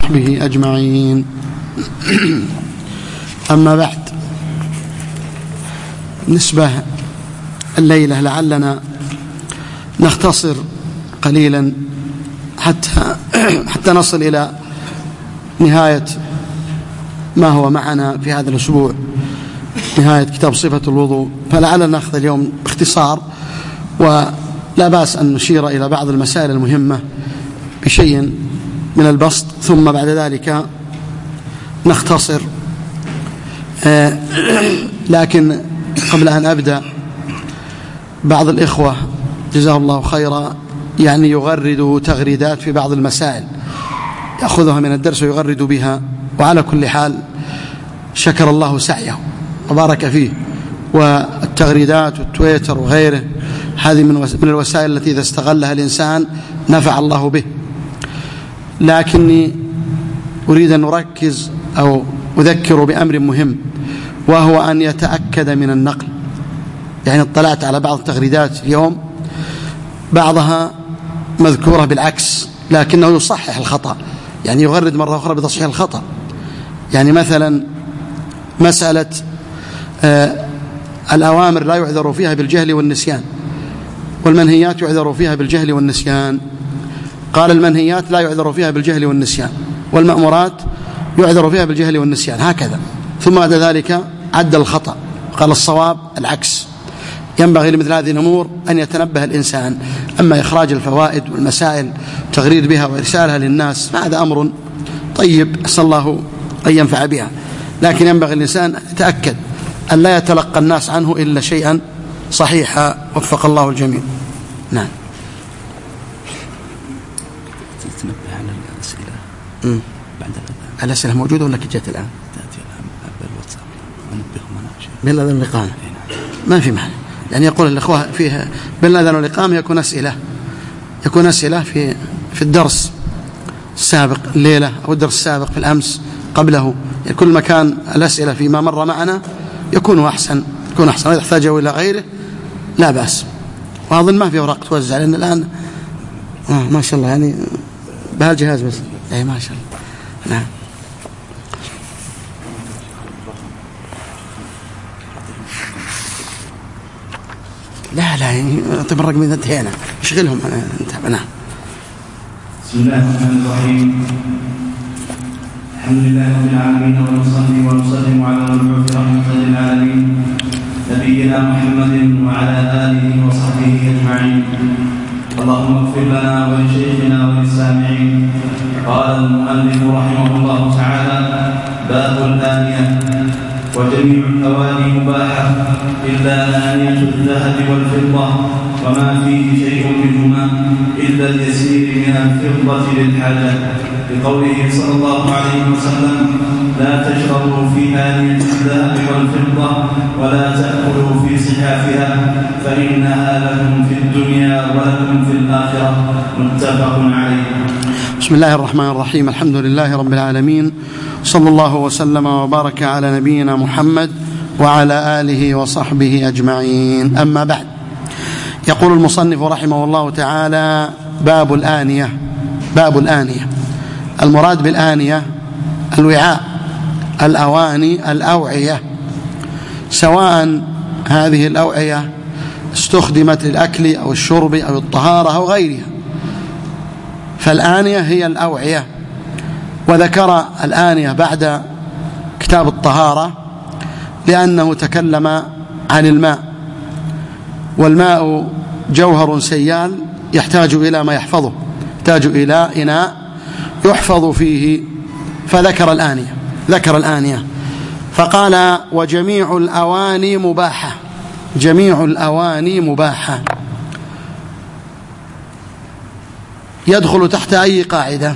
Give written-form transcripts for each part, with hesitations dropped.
وصحبه أجمعين. أما بعد، بالنسبة الليلة لعلنا نختصر قليلا حتى نصل إلى نهاية ما هو معنا في هذا الأسبوع، نهاية كتاب صفة الوضوء. فلعلنا نأخذ اليوم باختصار، ولا بأس أن نشير إلى بعض المسائل المهمة بشيء من البسط، ثم بعد ذلك نختصر. لكن قبل أن أبدأ، بعض الإخوة جزاه الله خيرا يعني يغرد تغريدات في بعض المسائل، يأخذها من الدرس ويغرد بها، وعلى كل حال شكر الله سعيه وبارك فيه. والتغريدات والتويتر وغيره هذه من الوسائل التي إذا استغلها الإنسان نفع الله به. لكني أريد أن نركز أو أذكر بأمر مهم، وهو أن يتأكد من النقل. يعني اطلعت على بعض التغريدات اليوم، بعضها مذكورة بالعكس لكنه يصحح الخطأ، يعني يغرد مرة أخرى بتصحيح الخطأ. يعني مثلا مسألة الأوامر لا يعذر فيها بالجهل والنسيان، والمنهيات يعذر فيها بالجهل والنسيان. قال المنهيات لا يعذر فيها بالجهل والنسيان، والمأمورات يعذر فيها بالجهل والنسيان، هكذا. ثم بعد ذلك عدل الخطأ، قال الصواب العكس. ينبغي لمثل هذه الأمور أن يتنبه الإنسان. أما إخراج الفوائد والمسائل تغريد بها وإرسالها للناس فهذا أمر طيب، أسأل الله أن ينفع بها، لكن ينبغي الإنسان يتأكد أن لا يتلقى الناس عنه إلا شيئا صحيحا، وفق الله الجميع. نعم. تنبه على الأسئلة بعد الأسئلة موجودة ولا جت الآن؟ تأتي الآن بالواتساب ونبههم أنا شيء بالأذان والإقامة، ما في معنى. يعني يقول الأخوة فيه بالأذان والإقامة يكون أسئلة في الدرس السابق الليلة أو الدرس السابق في الأمس قبله. يعني كل ما كان الأسئلة فيما مر معنا يكون أحسن. إذا احتاجوا إلى غيره لا بأس. وأظن ما في أوراق توزع، لأن الآن ما شاء الله يعني بهالجهاز بس. أي ما شاء الله. نعم. لا طيب الرقم إذا انتهينا اشغلهم أنا. نعم. بسم الله الرحمن الرحيم. الحمد لله رب العالمين، ونصلي ونسلم على المبعوث رحمة للعالمين نبينا محمد وعلى آله وصحبه أجمعين. اللهم اغفر لنا ولشيخنا وللسامعين. قال المؤلف رحمه الله تعالى: باب الآنية. وجميع الأواني مباحة إلا آنية الذهب والفضة وما فيه شيء منهما إلا اليسير من الفضة للحاجة، بقوله صلى الله عليه وسلم: لا تشربوا في آنية الذهب والفضة ولا تأكلوا في صحافها فإنها لكم في الدنيا ولكم في الآخرة. متفق عليه. بسم الله الرحمن الرحيم. الحمد لله رب العالمين، صلى الله وسلم وبارك على نبينا محمد وعلى آله وصحبه أجمعين. أما بعد، يقول المصنف رحمه الله تعالى: باب الآنية. باب الآنية، المراد بالآنية الوعاء، الأواني، الأوعية، سواء هذه الأوعية استخدمت للأكل أو الشرب أو الطهارة أو غيرها، فالآنية هي الأوعية. وذكر الآنية بعد كتاب الطهارة لأنه تكلم عن الماء، والماء جوهر سيال يحتاج إلى ما يحفظه، يحتاج إلى إناء يحفظ فيه، فذكر الآنية. ذكر الآنية فقال: وجميع الأواني مباحة. جميع الأواني مباحة يدخل تحت أي قاعدة؟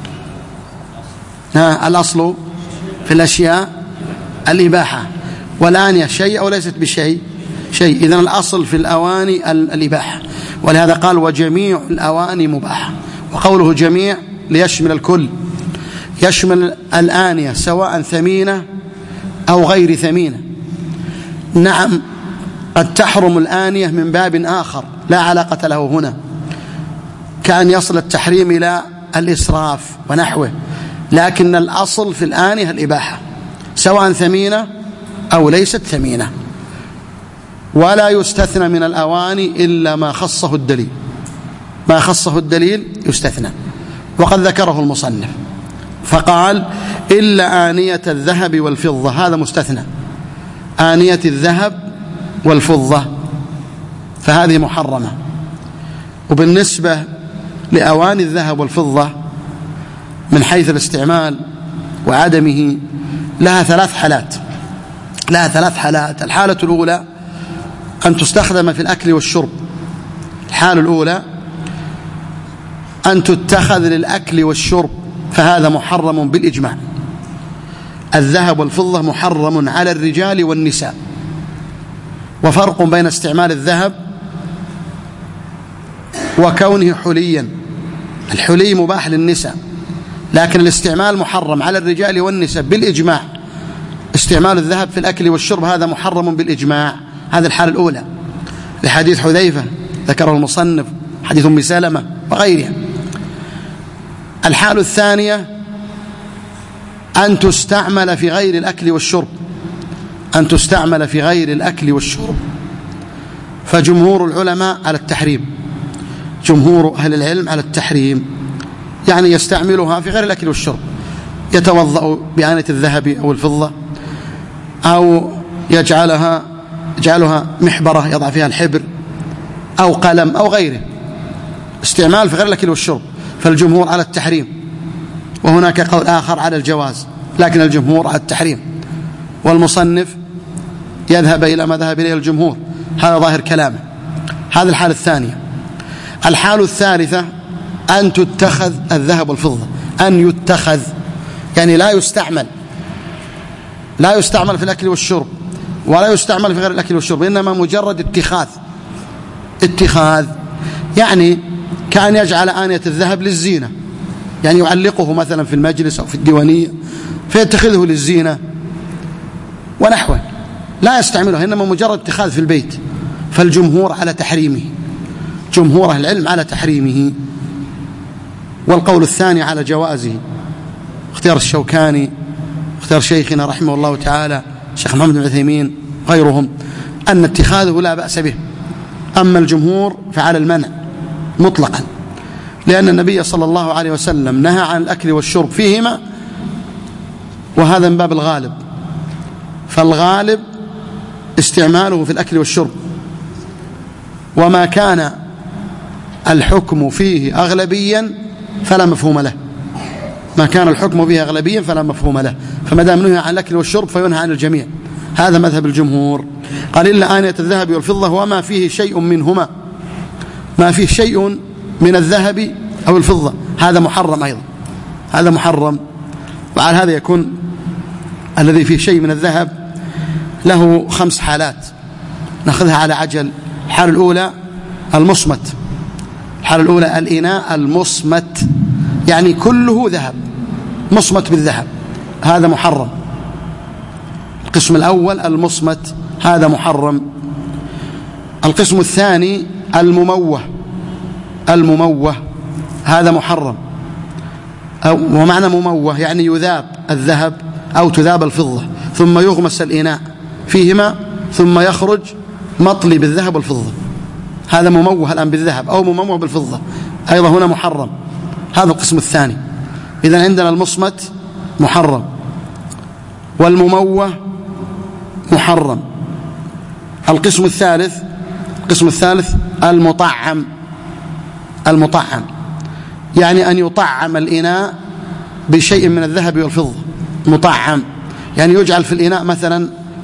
الأصل في الأشياء الإباحة، والآنية شيء أو ليست بشيء؟ شيء. إذن الأصل في الأواني الإباحة، ولهذا قال: وجميع الأواني مباحة. وقوله جميع ليشمل الكل، يشمل الآنية سواء ثمينة أو غير ثمينة. نعم، قد تحرم الآنية من باب آخر لا علاقة له هنا، كأن يصل التحريم إلى الإسراف ونحوه، لكن الأصل في الآنية الإباحة سواء ثمينة أو ليست ثمينة. ولا يستثنى من الأواني إلا ما خصه الدليل، ما خصه الدليل يستثنى. وقد ذكره المصنف فقال إلا آنية الذهب والفضة، هذا مستثنى. آنية الذهب والفضة فهذه محرمة. وبالنسبة لأواني الذهب والفضة من حيث الاستعمال وعدمه لها ثلاث حالات. الحالة الأولى أن تستخدم في الأكل والشرب. الحالة الأولى أن تتخذ للأكل والشرب، فهذا محرم بالإجماع. الذهب والفضة محرم على الرجال والنساء. وفرق بين استعمال الذهب وكونه حليا. الحلي مباح للنساء، لكن الاستعمال محرم على الرجال والنساء بالإجماع. استعمال الذهب في الأكل والشرب هذا محرم بالإجماع. هذه الحالة الأولى لحديث حذيفة ذكره المصنف، حديث أم سلمة وغيرها. الحالة الثانية أن تستعمل في غير الأكل والشرب، أن تستعمل في غير الأكل والشرب. فجمهور العلماء على التحريم، جمهور أهل العلم على التحريم، يعني يستعملها في غير الأكل والشرب، يتوضأ بآنية الذهب أو الفضة، أو يجعلها محبرة يضع فيها الحبر أو قلم أو غيره، استعمال في غير الأكل والشرب. فالجمهور على التحريم، وهناك قول آخر على الجواز، لكن الجمهور على التحريم، والمصنف يذهب إلى ما ذهب إليه الجمهور، هذا ظاهر كلامه. هذه الحالة الثانية. الحالة الثالثة أن تتخذ الذهب والفضة، أن يتخذ يعني لا يستعمل في الأكل والشرب ولا يستعمل في غير الأكل والشرب، إنما مجرد اتخاذ يعني كأن يجعل آنية الذهب للزينة، يعني يعلقه مثلا في المجلس أو في الديوانية فيتخذه للزينة ونحوه، لا يستعمله، إنما مجرد اتخاذ في البيت. فالجمهور على تحريمه، جمهور أهل العلم على تحريمه. والقول الثاني على جوازه، اختيار الشوكاني، اختيار شيخنا رحمه الله تعالى الشيخ محمد بن عثيمين غيرهم، أن اتخاذه لا بأس به. أما الجمهور فعلى المنع مطلقا، لأن النبي صلى الله عليه وسلم نهى عن الأكل والشرب فيهما، وهذا من باب الغالب. فالغالب استعماله في الأكل والشرب، وما كان الحكم فيه أغلبيا فلا مفهوم له، ما كان الحكم فيه أغلبيا فلا مفهوم له. فما دام نهى عن الأكل والشرب فينهى عن الجميع، هذا مذهب الجمهور. قال إلا آنية الذهب والفضة وما فيه شيء منهما، ما فيه شيء من الذهب أو الفضة هذا محرم أيضا، هذا محرم. وعلى هذا يكون الذي فيه شيء من الذهب له 5 حالات، نأخذها على عجل. الحالة الأولى المصمت، الحالة الأولى الإناء المصمت، يعني كله ذهب، مصمت بالذهب، هذا محرم. القسم الأول المصمت، هذا محرم. القسم الثاني المموه، هذا محرم. ومعنى مموه يعني يذاب الذهب أو تذاب الفضة ثم يغمس الإناء فيهما ثم يخرج مطلي بالذهب والفضة، هذا مموه الآن بالذهب أو مموه بالفضة، أيضا هنا محرم. هذا القسم الثاني. إذن عندنا المصمت محرم، والمموه محرم. القسم الثالث المطعم، يعني أن يطعم الإناء بشيء من الذهب والفضة، مطعم يعني يجعل في الإناء مثلا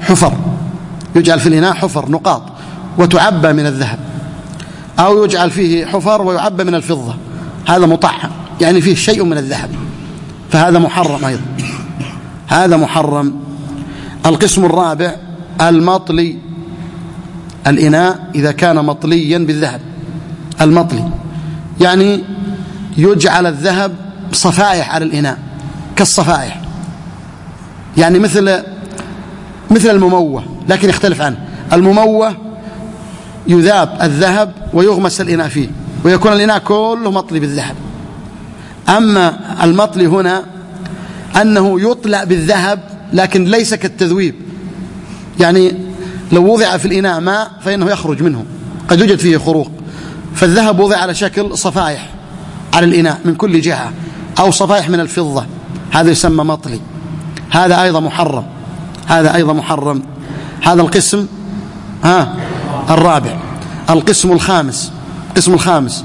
حفر نقاط وتعبى من الذهب، أو يجعل فيه حفر ويعبى من الفضة، هذا مطعم يعني فيه شيء من الذهب، فهذا محرم أيضا، هذا محرم. القسم الرابع المطلي، الإناء إذا كان مطليا بالذهب، المطلي يعني يجعل الذهب صفائح على الإناء كالصفائح، يعني مثل المموه، لكن يختلف عنه. المموه يذاب الذهب ويغمس الإناء فيه ويكون الإناء كله مطلي بالذهب. أما المطلي هنا أنه يطلع بالذهب لكن ليس كالتذويب، يعني لو وضع في الإناء ماء فإنه يخرج منه، قد يوجد فيه خروق، فالذهب وضع على شكل صفائح على الإناء من كل جهة أو صفائح من الفضة، هذا يسمى مطلي، هذا أيضا محرم، هذا أيضا محرم. هذا القسم الرابع. القسم الخامس، القسم الخامس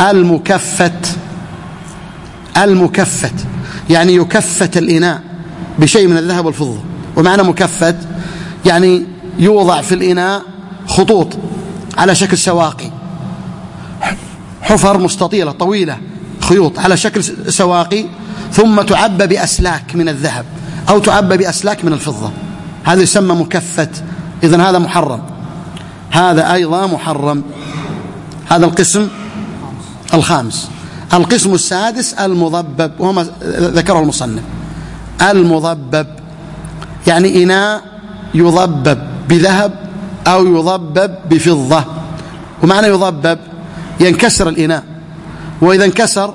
المكفت، يعني يكفت الإناء بشيء من الذهب والفضة. ومعنى مكفت يعني يوضع في الإناء خطوط على شكل سواقي، حفر مستطيلة طويلة، خيوط على شكل سواقي، ثم تعبى بأسلاك من الذهب أو تعبى بأسلاك من الفضة، هذا يسمى مكفت. إذن هذا محرم، هذا أيضا محرم. هذا القسم الخامس. القسم السادس المضبب، وهو ذكره المصنف. المضبب يعني إناء يضبب بذهب أو يضبب بفضة. ومعنى يضبب ينكسر الإناء، وإذا انكسر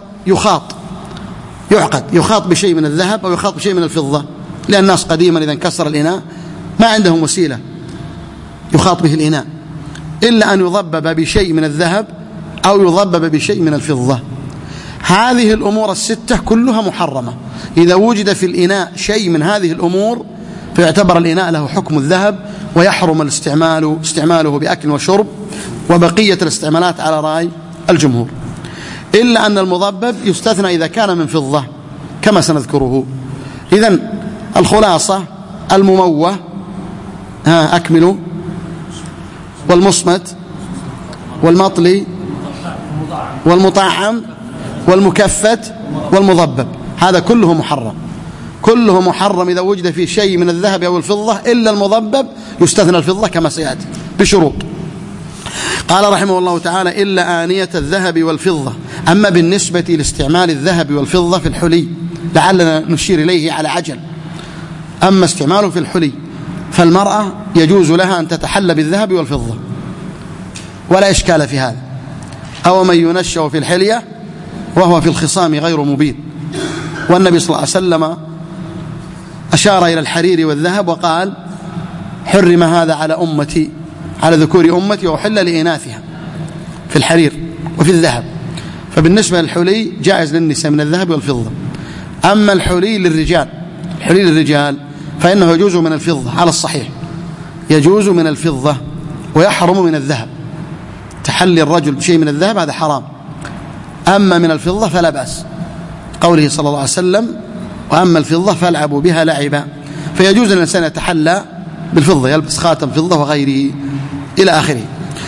يخاط بشيء من الذهب أو يخاط بشيء من الفضة، لأن الناس قديما إذا انكسر الإناء ما عندهم وسيلة يخاط به الإناء إلا أن يضبب بشيء من الذهب أو يضبب بشيء من الفضة. هذه الأمور الستة كلها محرمة. إذا وجد في الإناء شيء من هذه الأمور فيعتبر الإناء له حكم الذهب، ويحرم استعماله بأكل وشرب وبقية الاستعمالات على رأي الجمهور، إلا أن المضبب يستثنى إذا كان من فضة كما سنذكره. إذن الخلاصة المموه أكملوا، والمصمت والمطلي والمطعم والمكفت والمضبب، هذا كله محرم، كله محرم إذا وجد فيه شيء من الذهب أو الفضة، إلا المضبب يستثنى الفضة كما سيأتي بشروط. قال رحمه الله تعالى: إلا آنية الذهب والفضة. أما بالنسبة لاستعمال الذهب والفضة في الحلي، لعلنا نشير إليه على عجل. أما استعماله في الحلي فالمرأة يجوز لها أن تتحلى بالذهب والفضة ولا إشكال في هذا. أو من ينشأ في الحلية وهو في الخصام غير مبين. والنبي صلى الله عليه وسلم أشار إلى الحرير والذهب وقال: حرم هذا على أمتي، على ذكور أمتي، وحل لإناثها في الحرير وفي الذهب. فبالنسبة للحلي جائز للنساء من الذهب والفضة. أما الحلي للرجال فإنه يجوز من الفضة على الصحيح، يجوز من الفضة ويحرم من الذهب. تحلي الرجل بشيء من الذهب هذا حرام، أما من الفضة فلا بأس، قوله صلى الله عليه وسلم: وأما الفضة فالعبوا بها لعبا. فيجوز للإنسان يتحلى بالفضة، يلبس خاتم فضة وغيره إلى آخره.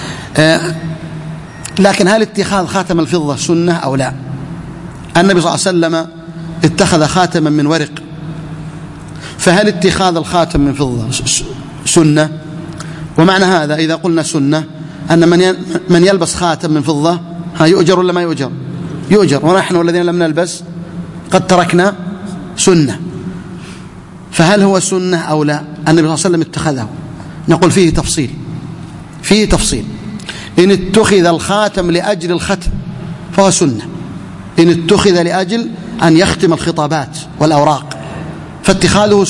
لكن هل اتخاذ خاتم الفضة سنة أو لا؟ النبي صلى الله عليه وسلم اتخذ خاتما من ورق، فهل اتخاذ الخاتم من فضة سنة؟ ومعنى هذا إذا قلنا سنة أن من يلبس خاتم من فضة يؤجر ولا ما يؤجر؟ يؤجر. ونحن الذين لم نلبس قد تركنا سنة، فهل هو سنة أو لا؟ النبي صلى الله عليه وسلم اتخذه. نقول فيه تفصيل. إن اتخذ الخاتم لأجل الختم فهو سنة، إن اتخذ لأجل أن يختم الخطابات والأوراق فاتخاذه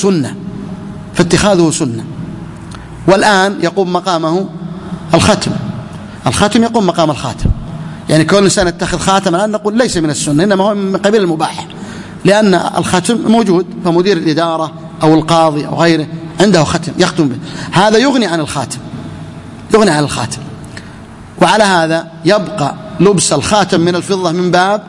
سنة. والآن يقوم مقامه الختم يقوم مقام الخاتم. يعني كل إنسان يتخذ خاتم الآن نقول ليس من السنة، إنما هو من قبيل المباح، لأن الختم موجود، فمدير الإدارة أو القاضي أو غيره عنده ختم يختم به، هذا يغني عن الخاتم. وعلى هذا يبقى لبس الخاتم من الفضة من باب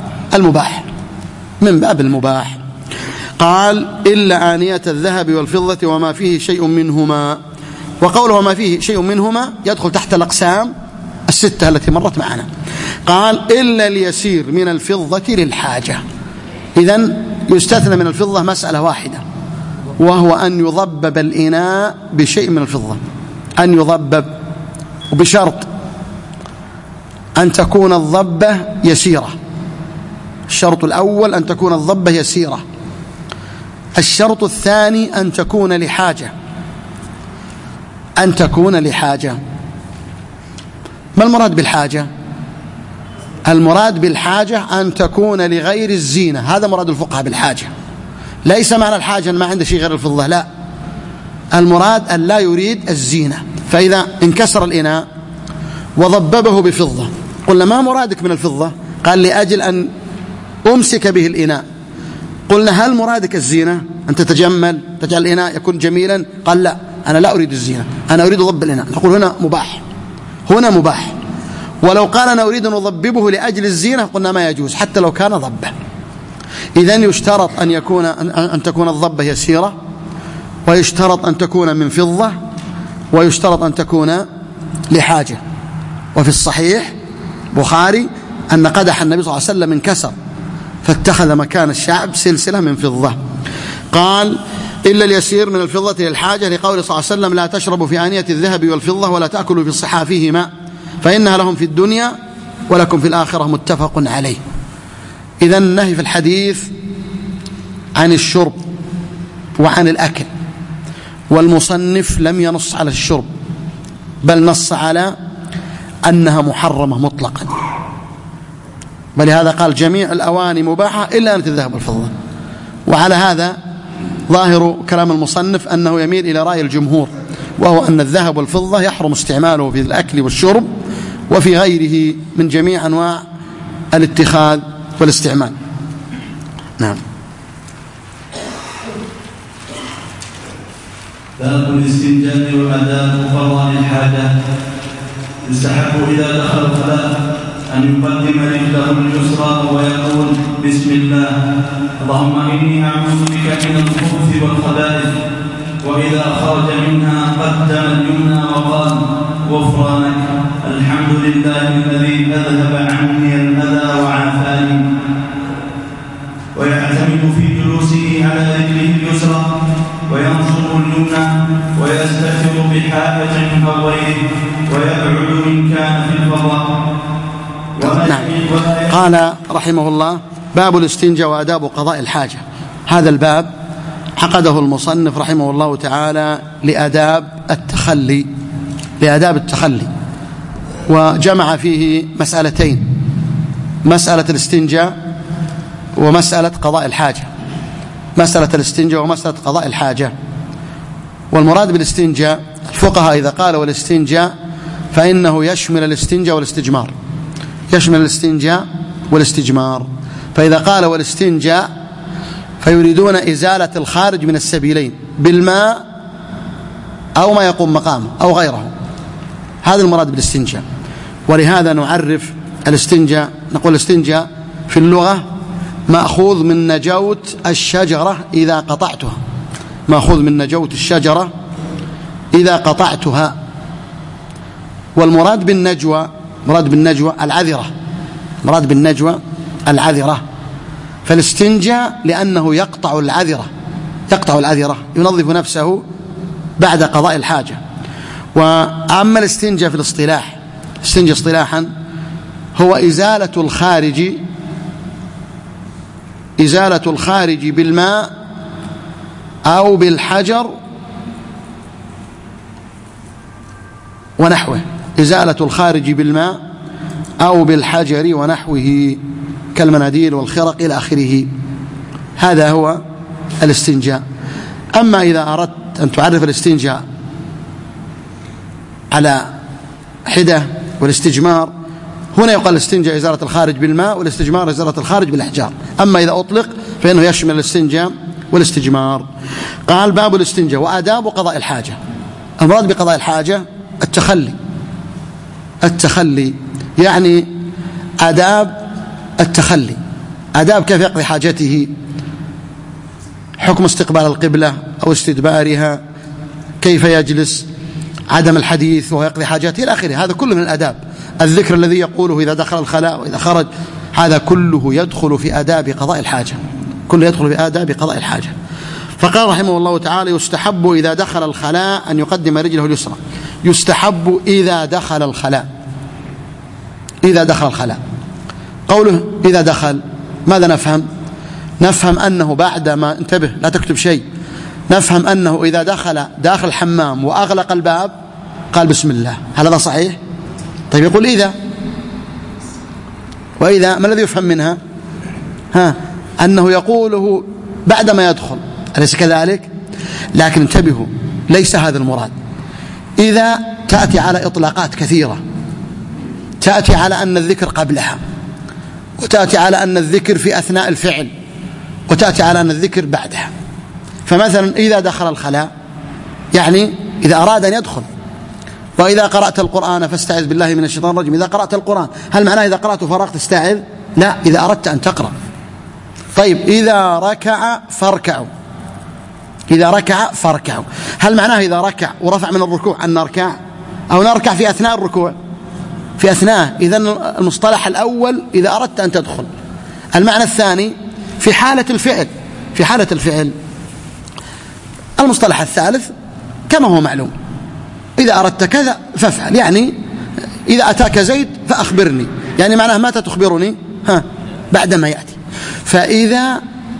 المباح. قال: إلا آنية الذهب والفضة وما فيه شيء منهما. وقوله وما فيه شيء منهما يدخل تحت الأقسام الستة التي مرت معنا. قال: إلا اليسير من الفضة للحاجة. إذن يستثنى من الفضة مسألة واحدة، وهو أن يضبب الإناء بشيء من الفضة، أن يضبب، وبشرط أن تكون الضبة يسيرة. الشرط الأول أن تكون الضبة يسيرة. الشرط الثاني أن تكون لحاجة. ما المراد بالحاجة؟ المراد بالحاجة أن تكون لغير الزينة، هذا مراد الفقهاء بالحاجة. ليس معنى الحاجة أن ما عنده شيء غير الفضة، لا، المراد أن لا يريد الزينة. فإذا انكسر الإناء وضببه بفضة قلنا ما مرادك من الفضة؟ قال لأجل أن أمسك به الإناء. قلنا هل مرادك الزينة أن تتجمل تجعل الإناء يكون جميلا؟ قال لا، أنا لا أريد الزينة، أنا أريد ضب الإناء. نقول هنا مباح، هنا مباح. ولو قال أنا أريد أن أضببه لأجل الزينة قلنا ما يجوز حتى لو كان ضبه. إذن يشترط أن تكون الضبة يسيرة، ويشترط أن تكون من فضة، ويشترط أن تكون لحاجة. وفي الصحيح بخاري أن قدح النبي صلى الله عليه وسلم انكسر فاتخذ مكان الشعب سلسلة من فضة. قال إلا اليسير من الفضة للحاجة، لقول صلى الله عليه وسلم لا تشربوا في آنية الذهب والفضة ولا تأكلوا في صحافهما فإنها لهم في الدنيا ولكم في الآخرة، متفق عليه. إذن النهي في الحديث عن الشرب وعن الأكل، والمصنف لم ينص على الشرب بل نص على أنها محرمة مطلقا، ولهذا قال جميع الأواني مباحة إلا آنية الذهب والفضة. وعلى هذا ظاهر كلام المصنف أنه يميل إلى رأي الجمهور، وهو أن الذهب والفضة يحرم استعماله في الأكل والشرب وفي غيره من جميع أنواع الاتخاذ والاستعمال. نعم. باب الاستنجاء وآداب قضاء الحاجة. يستحب إذا دخل الخلاء أن يقدم رجله اليسرى ويقول بسم الله اللهم إني أعوذ بك من الخبث والخبائث، وإذا خرج منها قدم اليمنى وقال غفرانك الحمد لله الذي أذهب عني الأذى وعافاني. ويعتمد في جلوسه على رجله اليسرى وينصب اليمنى ويستتر بحائط أو غيره ويبعد إن كان في الفضاء. نعم. قال رحمه الله باب الاستنجاء وآداب قضاء الحاجة. هذا الباب عقده المصنف رحمه الله تعالى لآداب التخلي، وجمع فيه مسألتين: مسألة الاستنجاء ومسألة قضاء الحاجة. مسألة الاستنجاء ومسألة قضاء الحاجة. والمراد بالاستنجاء الفقهاء إذا قالوا الاستنجاء فإنه يشمل الاستنجاء والاستجمار، يشمل الاستنجاء والاستجمار. فإذا قال والاستنجاء فيريدون إزالة الخارج من السبيلين بالماء أو ما يقوم مقامه أو غيره، هذا المراد بالاستنجاء. ولهذا نعرف الاستنجاء، نقول الاستنجاء في اللغة مأخوذ من نجوت الشجرة إذا قطعتها، مأخوذ من نجوت الشجرة إذا قطعتها. والمراد بالنجوى، مراد بالنجوى العذرة، مراد بالنجوى العذرة. فالاستنجاء لأنه يقطع العذرة، ينظف نفسه بعد قضاء الحاجة. وأما الاستنجاء في الاصطلاح، الاستنجاء اصطلاحا هو إزالة الخارج بالماء أو بالحجر ونحوه، إزالة الخارج بالماء أو بالحجر ونحوه كالمناديل والخرق إلى آخره. هذا هو الاستنجاء. أما إذا أردت أن تعرف الاستنجاء على حدة والاستجمار، هنا يقال الاستنجاء إزالة الخارج بالماء والاستجمار إزالة الخارج بالأحجار. أما إذا أطلق فإنه يشمل الاستنجاء والاستجمار. قال باب الاستنجاء وآداب قضاء الحاجة. المراد بقضاء الحاجة التخلي، يعني آداب التخلي، آداب كيف يقضي حاجته، حكم استقبال القبلة أو استدبارها، كيف يجلس، عدم الحديث وهو يقضي حاجته إلى آخره. هذا كله من الآداب. الذكر الذي يقوله إذا دخل الخلاء وإذا خرج، هذا كله يدخل في آداب قضاء الحاجة، كله يدخل في آداب قضاء الحاجة. فقال رحمه الله تعالى يستحب إذا دخل الخلاء أن يقدم رجله اليسرى. يستحب إذا دخل الخلاء، إذا دخل الخلاء. قوله إذا دخل ماذا نفهم؟ نفهم أنه بعدما، انتبه لا تكتب شيء، نفهم أنه إذا داخل الحمام وأغلق الباب قال بسم الله. هل هذا صحيح؟ طيب يقول إذا، وإذا ما الذي يفهم منها؟ أنه يقوله بعدما يدخل، أليس كذلك؟ لكن انتبهوا، ليس هذا المراد. إذا تأتي على إطلاقات كثيرة، تأتي على أن الذكر قبلها، وتأتي على أن الذكر في أثناء الفعل، وتأتي على أن الذكر بعدها. فمثلا إذا دخل الخلاء، يعني إذا أراد أن يدخل. وإذا قرأت القرآن فاستعذ بالله من الشيطان الرجيم. إذا قرأت القرآن، هل معناه إذا قرأت فرغت تستعذ؟ لا، إذا أردت أن تقرأ. طيب إذا ركع فاركعوا، إذا ركع فاركعوا، هل معناه إذا ركع ورفع من الركوع أن نركع، أو نركع في أثناء الركوع؟ في أثناء. إذن المصطلح الأول إذا أردت أن تدخل. المعنى الثاني في حالة الفعل، في حالة الفعل. المصطلح الثالث كما هو معلوم، إذا أردت كذا فافعل، يعني إذا أتاك زيد فأخبرني، يعني معناه متى تخبرني؟ بعدما يأتي. فإذا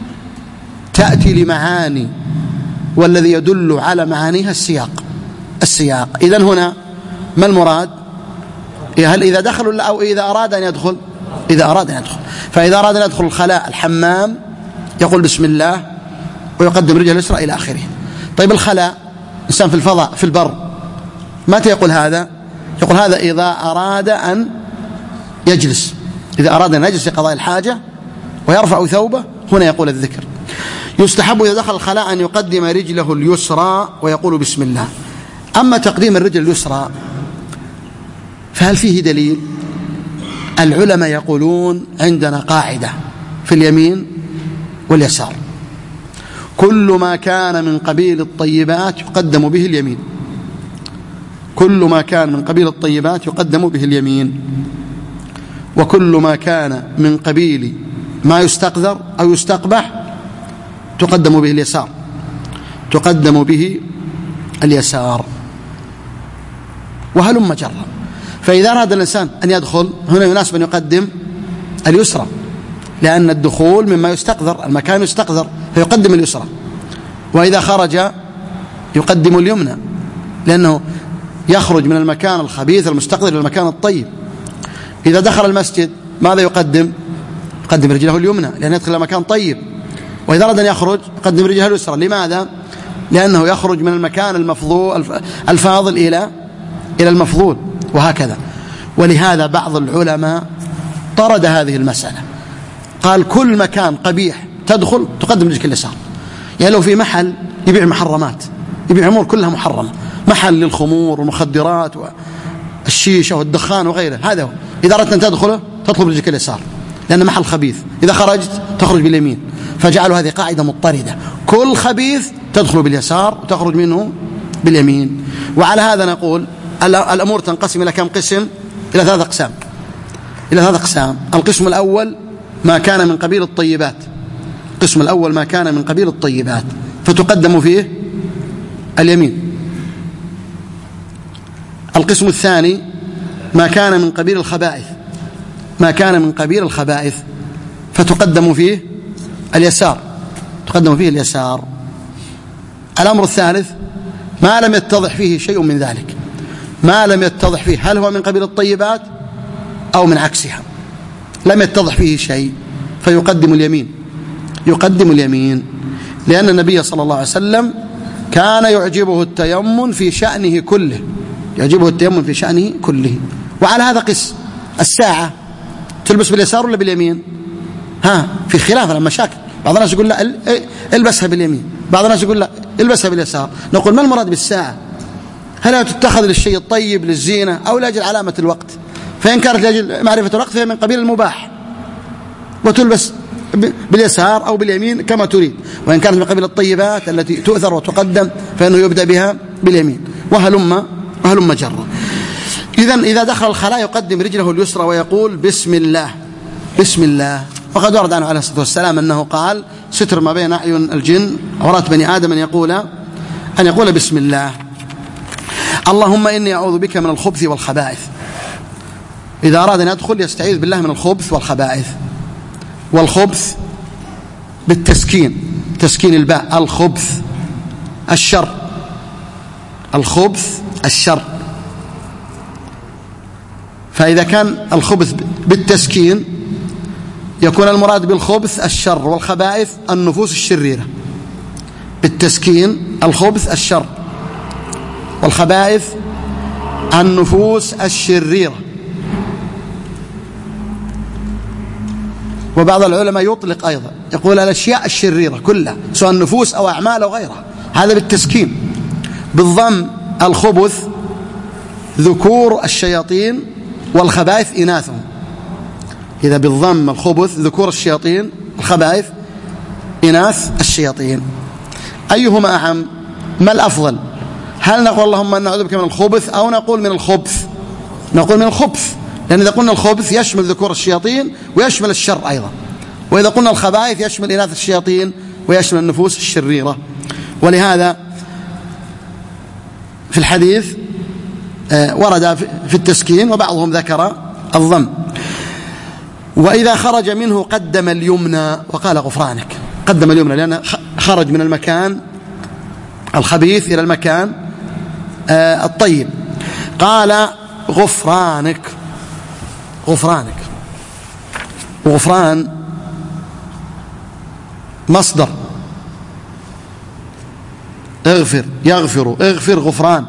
تأتي لمعاني والذي يدل على معانيها السياق. إذن هنا ما المراد؟ هل إذا دخل ولا أو إذا أراد أن يدخل؟ إذا أراد أن يدخل. فإذا أراد أن يدخل الخلاء، الحمام، يقول بسم الله ويقدم رجله اليسرى إلى آخره. طيب الخلاء، إنسان في الفضاء في البر، متى يقول هذا؟ يقول هذا إذا أراد أن يجلس، إذا أراد أن يجلس لقضاء الحاجة ويرفع ثوبه، هنا يقول الذكر. يستحب إذا دخل الخلاء أن يقدم رجله اليسرى ويقول بسم الله. أما تقديم الرجل اليسرى فهل فيه دليل؟ العلماء يقولون عندنا قاعدة في اليمين واليسار: كل ما كان من قبيل الطيبات يقدم به اليمين، كل ما كان من قبيل الطيبات يقدم به اليمين، وكل ما كان من قبيل ما يستقذر أو يستقبح تقدم به اليسار، تقدم به اليسار. وهلم جرا. فإذا أراد الإنسان أن يدخل، هنا يناسب أن يقدم اليسرى، لأن الدخول مما يستقذر، المكان يستقذر، فيقدم اليسرى. وإذا خرج يقدم اليمنى، لأنه يخرج من المكان الخبيث المستقذر إلى المكان الطيب. إذا دخل المسجد ماذا يقدم؟ يقدم رجله اليمنى، لأنه يدخل إلى مكان طيب. وإذا أراد أن يخرج يقدم رجله اليسرى. لماذا؟ لأنه يخرج من المكان الفاضل إلى المفضول، وهكذا. ولهذا بعض العلماء طرد هذه المسألة، قال كل مكان قبيح تدخل تقدم رجلك اليسار. يعني لو في محل يبيع محرمات، يبيع أمور كلها محرمة، محل للخمور والمخدرات والشيشة والدخان وغيره، هذا هو. إذا أردت أن تدخله تطلب رجلك اليسار، لأن محل خبيث. إذا خرجت تخرج باليمين. فجعلوا هذه قاعدة مضطردة: كل خبيث تدخل باليسار وتخرج منه باليمين. وعلى هذا نقول الأمور تنقسم إلى كم قسم؟ إلى 3 أقسام. إلى 3 أقسام. القسم الأول ما كان من قبيل الطيبات، القسم الأول ما كان من قبيل الطيبات فتقدم فيه اليمين. القسم الثاني ما كان من قبيل الخبائث، ما كان من قبيل الخبائث فتقدم فيه اليسار، تقدم فيه اليسار. الأمر الثالث ما لم يتضح فيه شيء من ذلك، ما لم يتضح فيه هل هو من قبيل الطيبات أو من عكسها، لم يتضح فيه شيء فيقدم اليمين، يقدم اليمين. لأن النبي صلى الله عليه وسلم كان يعجبه التيمم في شأنه كله، يعجبه التيمم في شأنه كله. وعلى هذا قس. الساعة تلبس باليسار ولا باليمين؟ في خلاف لما مشاكل. بعض الناس يقول لا البسها باليمين، بعض الناس يقول لا البسها باليسار. نقول ما المراد بالساعة؟ هل تتخذ للشيء الطيب للزينة أو لأجل علامة الوقت؟ فإن كانت لأجل معرفة الوقت فهي من قبيل المباح وتلبس باليسار أو باليمين كما تريد. وإن كانت من قبيل الطيبات التي تؤثر وتقدم فإنه يبدأ بها باليمين. وهلم جرا. إذا دخل الخلاء يقدم رجله اليسرى ويقول بسم الله، بسم الله. وقد ورد عنه عليه الصلاة والسلام أنه قال: ستر ما بين أعين الجن عورات بني آدم أن يقول بسم الله. اللهم إني أعوذ بك من الخبث والخبائث. إذا أراد أن يدخل يستعيذ بالله من الخبث والخبائث. والخبث بالتسكين، تسكين الباء، الخبث الشر، الخبث الشر. فإذا كان الخبث بالتسكين يكون المراد بالخبث الشر، والخبائث النفوس الشريرة. بالتسكين الخبث الشر، والخبائث النفوس الشريرة. وبعض العلماء يطلق أيضا، يقول الأشياء الشريرة كلها سواء النفوس أو أعمال أو غيرها، هذا بالتسكين. بالضم الخبث ذكور الشياطين والخبائث إناثهم. إذا بالضم الخبث ذكور الشياطين، الخبائث إناث الشياطين. أيهما أعم؟ ما الأفضل؟ هل نقول اللهم نعوذ بك من الخبث أو نقول من الخبث؟ نقول من الخبث، لأن إذا قلنا الخبث يشمل ذكور الشياطين ويشمل الشر أيضا، وإذا قلنا الخبائث يشمل إناث الشياطين ويشمل النفوس الشريرة. ولهذا في الحديث ورد في التسكين، وبعضهم ذكر الضم. وإذا خرج منه قدم اليمنى وقال غفرانك. قدم اليمنى لأنه خرج من المكان الخبيث إلى المكان الطيب. قال غفرانك. غفرانك، وغفران مصدر اغفر، يغفر، اغفر غفران،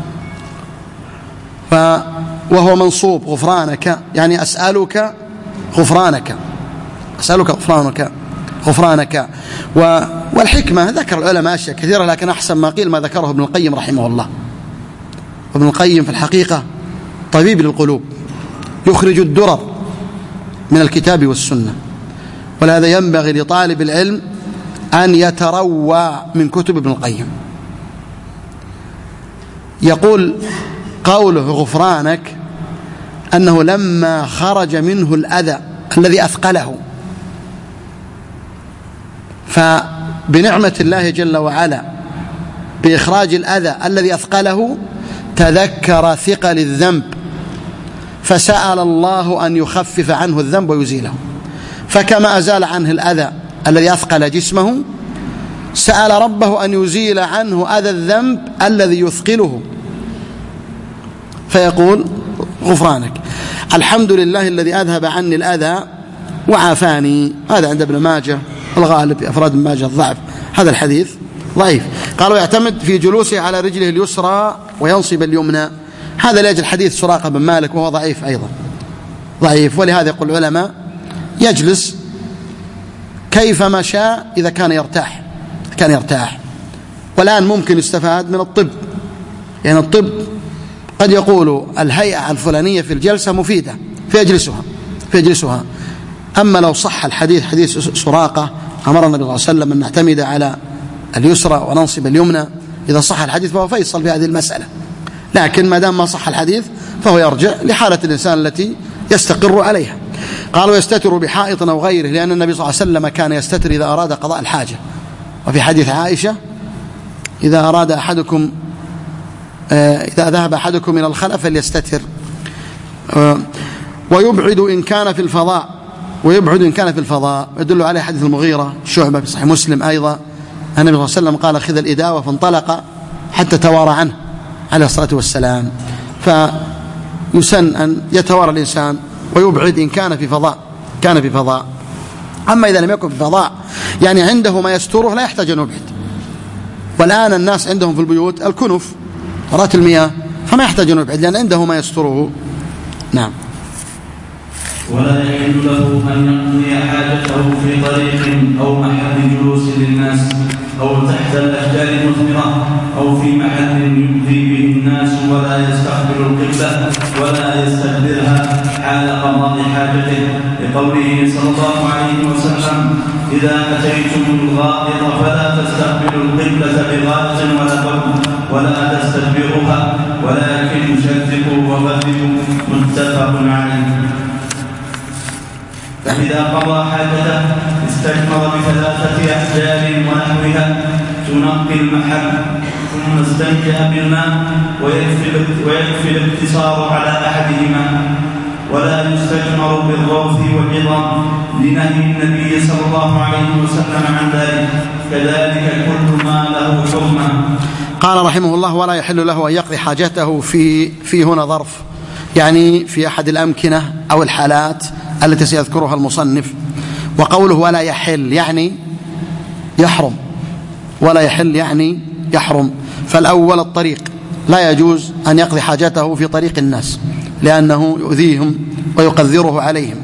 وهو منصوب غفرانك، يعني أسألك غفرانك، أسألك غفرانك، غفرانك. والحكمة ذكر العلماء أشياء كثيرة، لكن أحسن ما قيل ما ذكره ابن القيم رحمه الله. ابن القيم في الحقيقة طبيب للقلوب، يخرج الدرر من الكتاب والسنة، ولهذا ينبغي لطالب العلم أن يتروى من كتب ابن القيم. يقول قوله غفرانك أنه لما خرج منه الأذى الذي أثقله، فبنعمة الله جل وعلا بإخراج الأذى الذي أثقله تذكر ثقل الذنب، فسأل الله أن يخفف عنه الذنب ويزيله. فكما أزال عنه الأذى الذي أثقل جسمه، سأل ربه أن يزيل عنه أذى الذنب الذي يثقله، فيقول غفرانك. الحمد لله الذي أذهب عني الأذى وعافاني. هذا عند ابن ماجه، الغالب في أفراد ابن ماجه الضعف، هذا الحديث ضعيف. قالوا يعتمد في جلوسه على رجله اليسرى وينصب اليمنى. هذا لأجل حديث سراقة بن مالك، وهو ضعيف أيضا، ضعيف. ولهذا يقول العلماء يجلس كيفما شاء إذا كان يرتاح، كان يرتاح. والآن ممكن يستفاد من الطب، يعني الطب قد يقول الهيئة الفلانية في الجلسة مفيدة فيجلسها. أما لو صح الحديث، حديث سراقة أمرنا النبي صلى الله عليه وسلم أن نعتمد على اليسرى وننصب اليمنى، إذا صح الحديث فهو فيصل في هذه المسألة. لكن ما دام ما صح الحديث فهو يرجع لحالة الإنسان التي يستقر عليها. قالوا يستتر بحائط أو غيره، لأن النبي صلى الله عليه وسلم كان يستتر إذا أراد قضاء الحاجة. وفي حديث عائشة إذا أراد أحدكم إذا ذهب أحدكم إلى الخلاء فليستتر. ويبعد إن كان في الفضاء، ويبعد إن كان في الفضاء، يدل عليه حديث المغيرة شعبة في صحيح مسلم أيضا، النبي صلى الله عليه وسلم قال خذ الإداوة، فانطلق حتى توارى عنه عليه الصلاة والسلام. فيسن أن يتوارى الإنسان ويبعد إن كان في فضاء، كان في فضاء. أما إذا لم يكن في فضاء، يعني عنده ما يستره، لا يحتاج أن يبعد. والآن الناس عندهم في البيوت الكنف، قنوات المياه، فما يحتاج أن يبعد لأن عنده ما يستره. نعم. ولا يحل له أن يقضي حاجته في طريق أو محل جلوس للناس، أو تحت الأشجار المثمرة، أو في محل يؤذي به الناس، ولا يستقبل القبلة ولا يستدبرها حال قضاء حاجته، لقوله صلى الله عليه وسلم إذا أتيتم الغائط فلا تستقبلوا القبلة بغائط ولا بول ولا تستدبروها، ولكن شرقوا وغربوا، متفق عليه. فإذا قضى حاجته استجمر بثلاثة أحجار ونحوها تنقي المحل، ثم استنجأ بالماء، ويكفي الاقتصار على أحدهما، ولا يستجمر بالروث والعظام لنهي النبي صلى الله عليه وسلم عن ذلك، كذلك كل ما له حرمة. قال رحمه الله ولا يحل له أن يقضي حاجته في هنا ظرف، يعني في أحد الأمكنة أو الحالات التي سيذكرها المصنف. وقوله ولا يحل يعني يحرم، ولا يحل يعني يحرم. فالأول الطريق، لا يجوز أن يقضي حاجته في طريق الناس لأنه يؤذيهم ويقذره عليهم.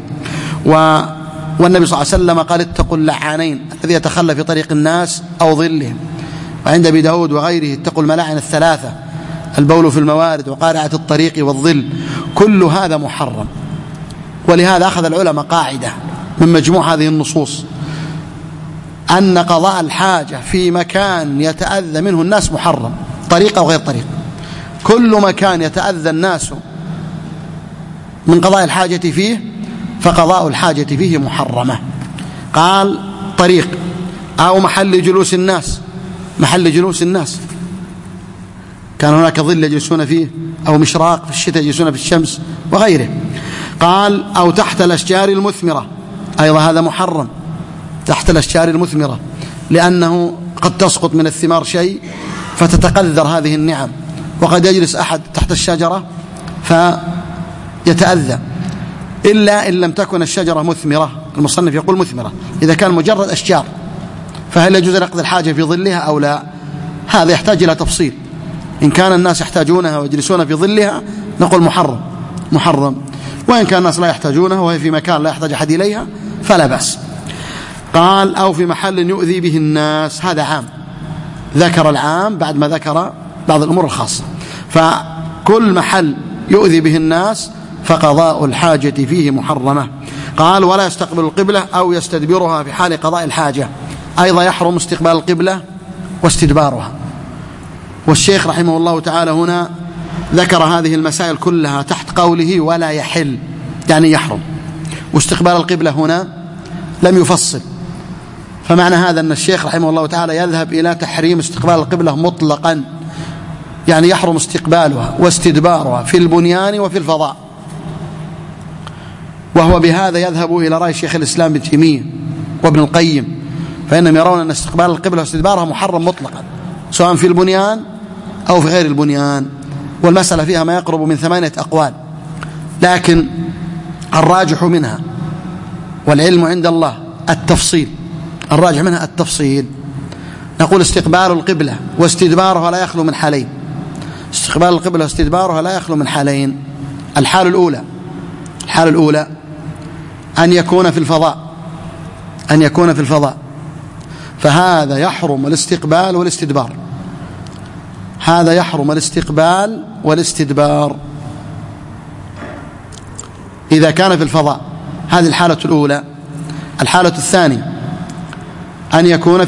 والنبي صلى الله عليه وسلم قال اتقوا اللعانين، الذي يتخلى في طريق الناس أو ظلهم. وعند أبي داود وغيره اتقوا الملاعن الثلاثة، البول في الموارد وقارعة الطريق والظل، كل هذا محرم. ولهذا أخذ العلماء قاعدة من مجموع هذه النصوص أن قضاء الحاجة في مكان يتأذى منه الناس محرم، طريق أو غير طريق. كل مكان يتأذى الناس من قضاء الحاجة فيه فقضاء الحاجة فيه محرمة. قال طريق أو محل جلوس الناس، محل جلوس الناس كان هناك ظل يجلسون فيه أو مشراق في الشتاء يجلسون في الشمس وغيره. قال أو تحت الأشجار المثمرة، أيضا هذا محرم، تحت الأشجار المثمرة، لأنه قد تسقط من الثمار شيء فتتقذر هذه النعم، وقد يجلس أحد تحت الشجرة فيتأذى، إلا إن لم تكن الشجرة مثمرة. المصنف يقول مثمرة، إذا كان مجرد أشجار فهل يجوز نقض الحاجة في ظلها أو لا؟ هذا يحتاج إلى تفصيل. إن كان الناس يحتاجونها ويجلسون في ظلها نقول محرم، وإن كان الناس لا يحتاجونها وهي في مكان لا يحتاج أحد إليها فلا بأس. قال أو في محل يؤذي به الناس، هذا عام، ذكر العام بعد ما ذكر بعض الأمور الخاصة. فكل محل يؤذي به الناس فقضاء الحاجة فيه محرمة. قال ولا يستقبل القبلة أو يستدبرها في حال قضاء الحاجة، أيضا يحرم استقبال القبلة واستدبارها. والشيخ رحمه الله تعالى هنا ذكر هذه المسائل كلها تحت قوله ولا يحل يعني يحرم. واستقبال القبلة هنا لم يفصل، فمعنى هذا أن الشيخ رحمه الله تعالى يذهب إلى تحريم استقبال القبلة مطلقا، يعني يحرم استقبالها واستدبارها في البنيان وفي الفضاء. وهو بهذا يذهب إلى رأي شيخ الإسلام ابن تيمية وابن القيم، فإنهم يرون أن استقبال القبلة واستدبارها محرم مطلقا سواء في البنيان أو في غير البنيان. والمسألة فيها ما يقرب من 8 أقوال، لكن الراجح منها والعلم عند الله التفصيل، الراجح منها التفصيل. نقول استقبال القبلة واستدبارها لا يخلو من حالين، استقبال القبلة واستدبارها لا يخلو من حالين. الحال الأولى أن يكون في الفضاء، فهذا يحرم الاستقبال والاستدبار، هذا يحرم الاستقبال والاستدبار إذا كان في الفضاء. هذه الحالة الأولى. الحالة الثانية أن يكون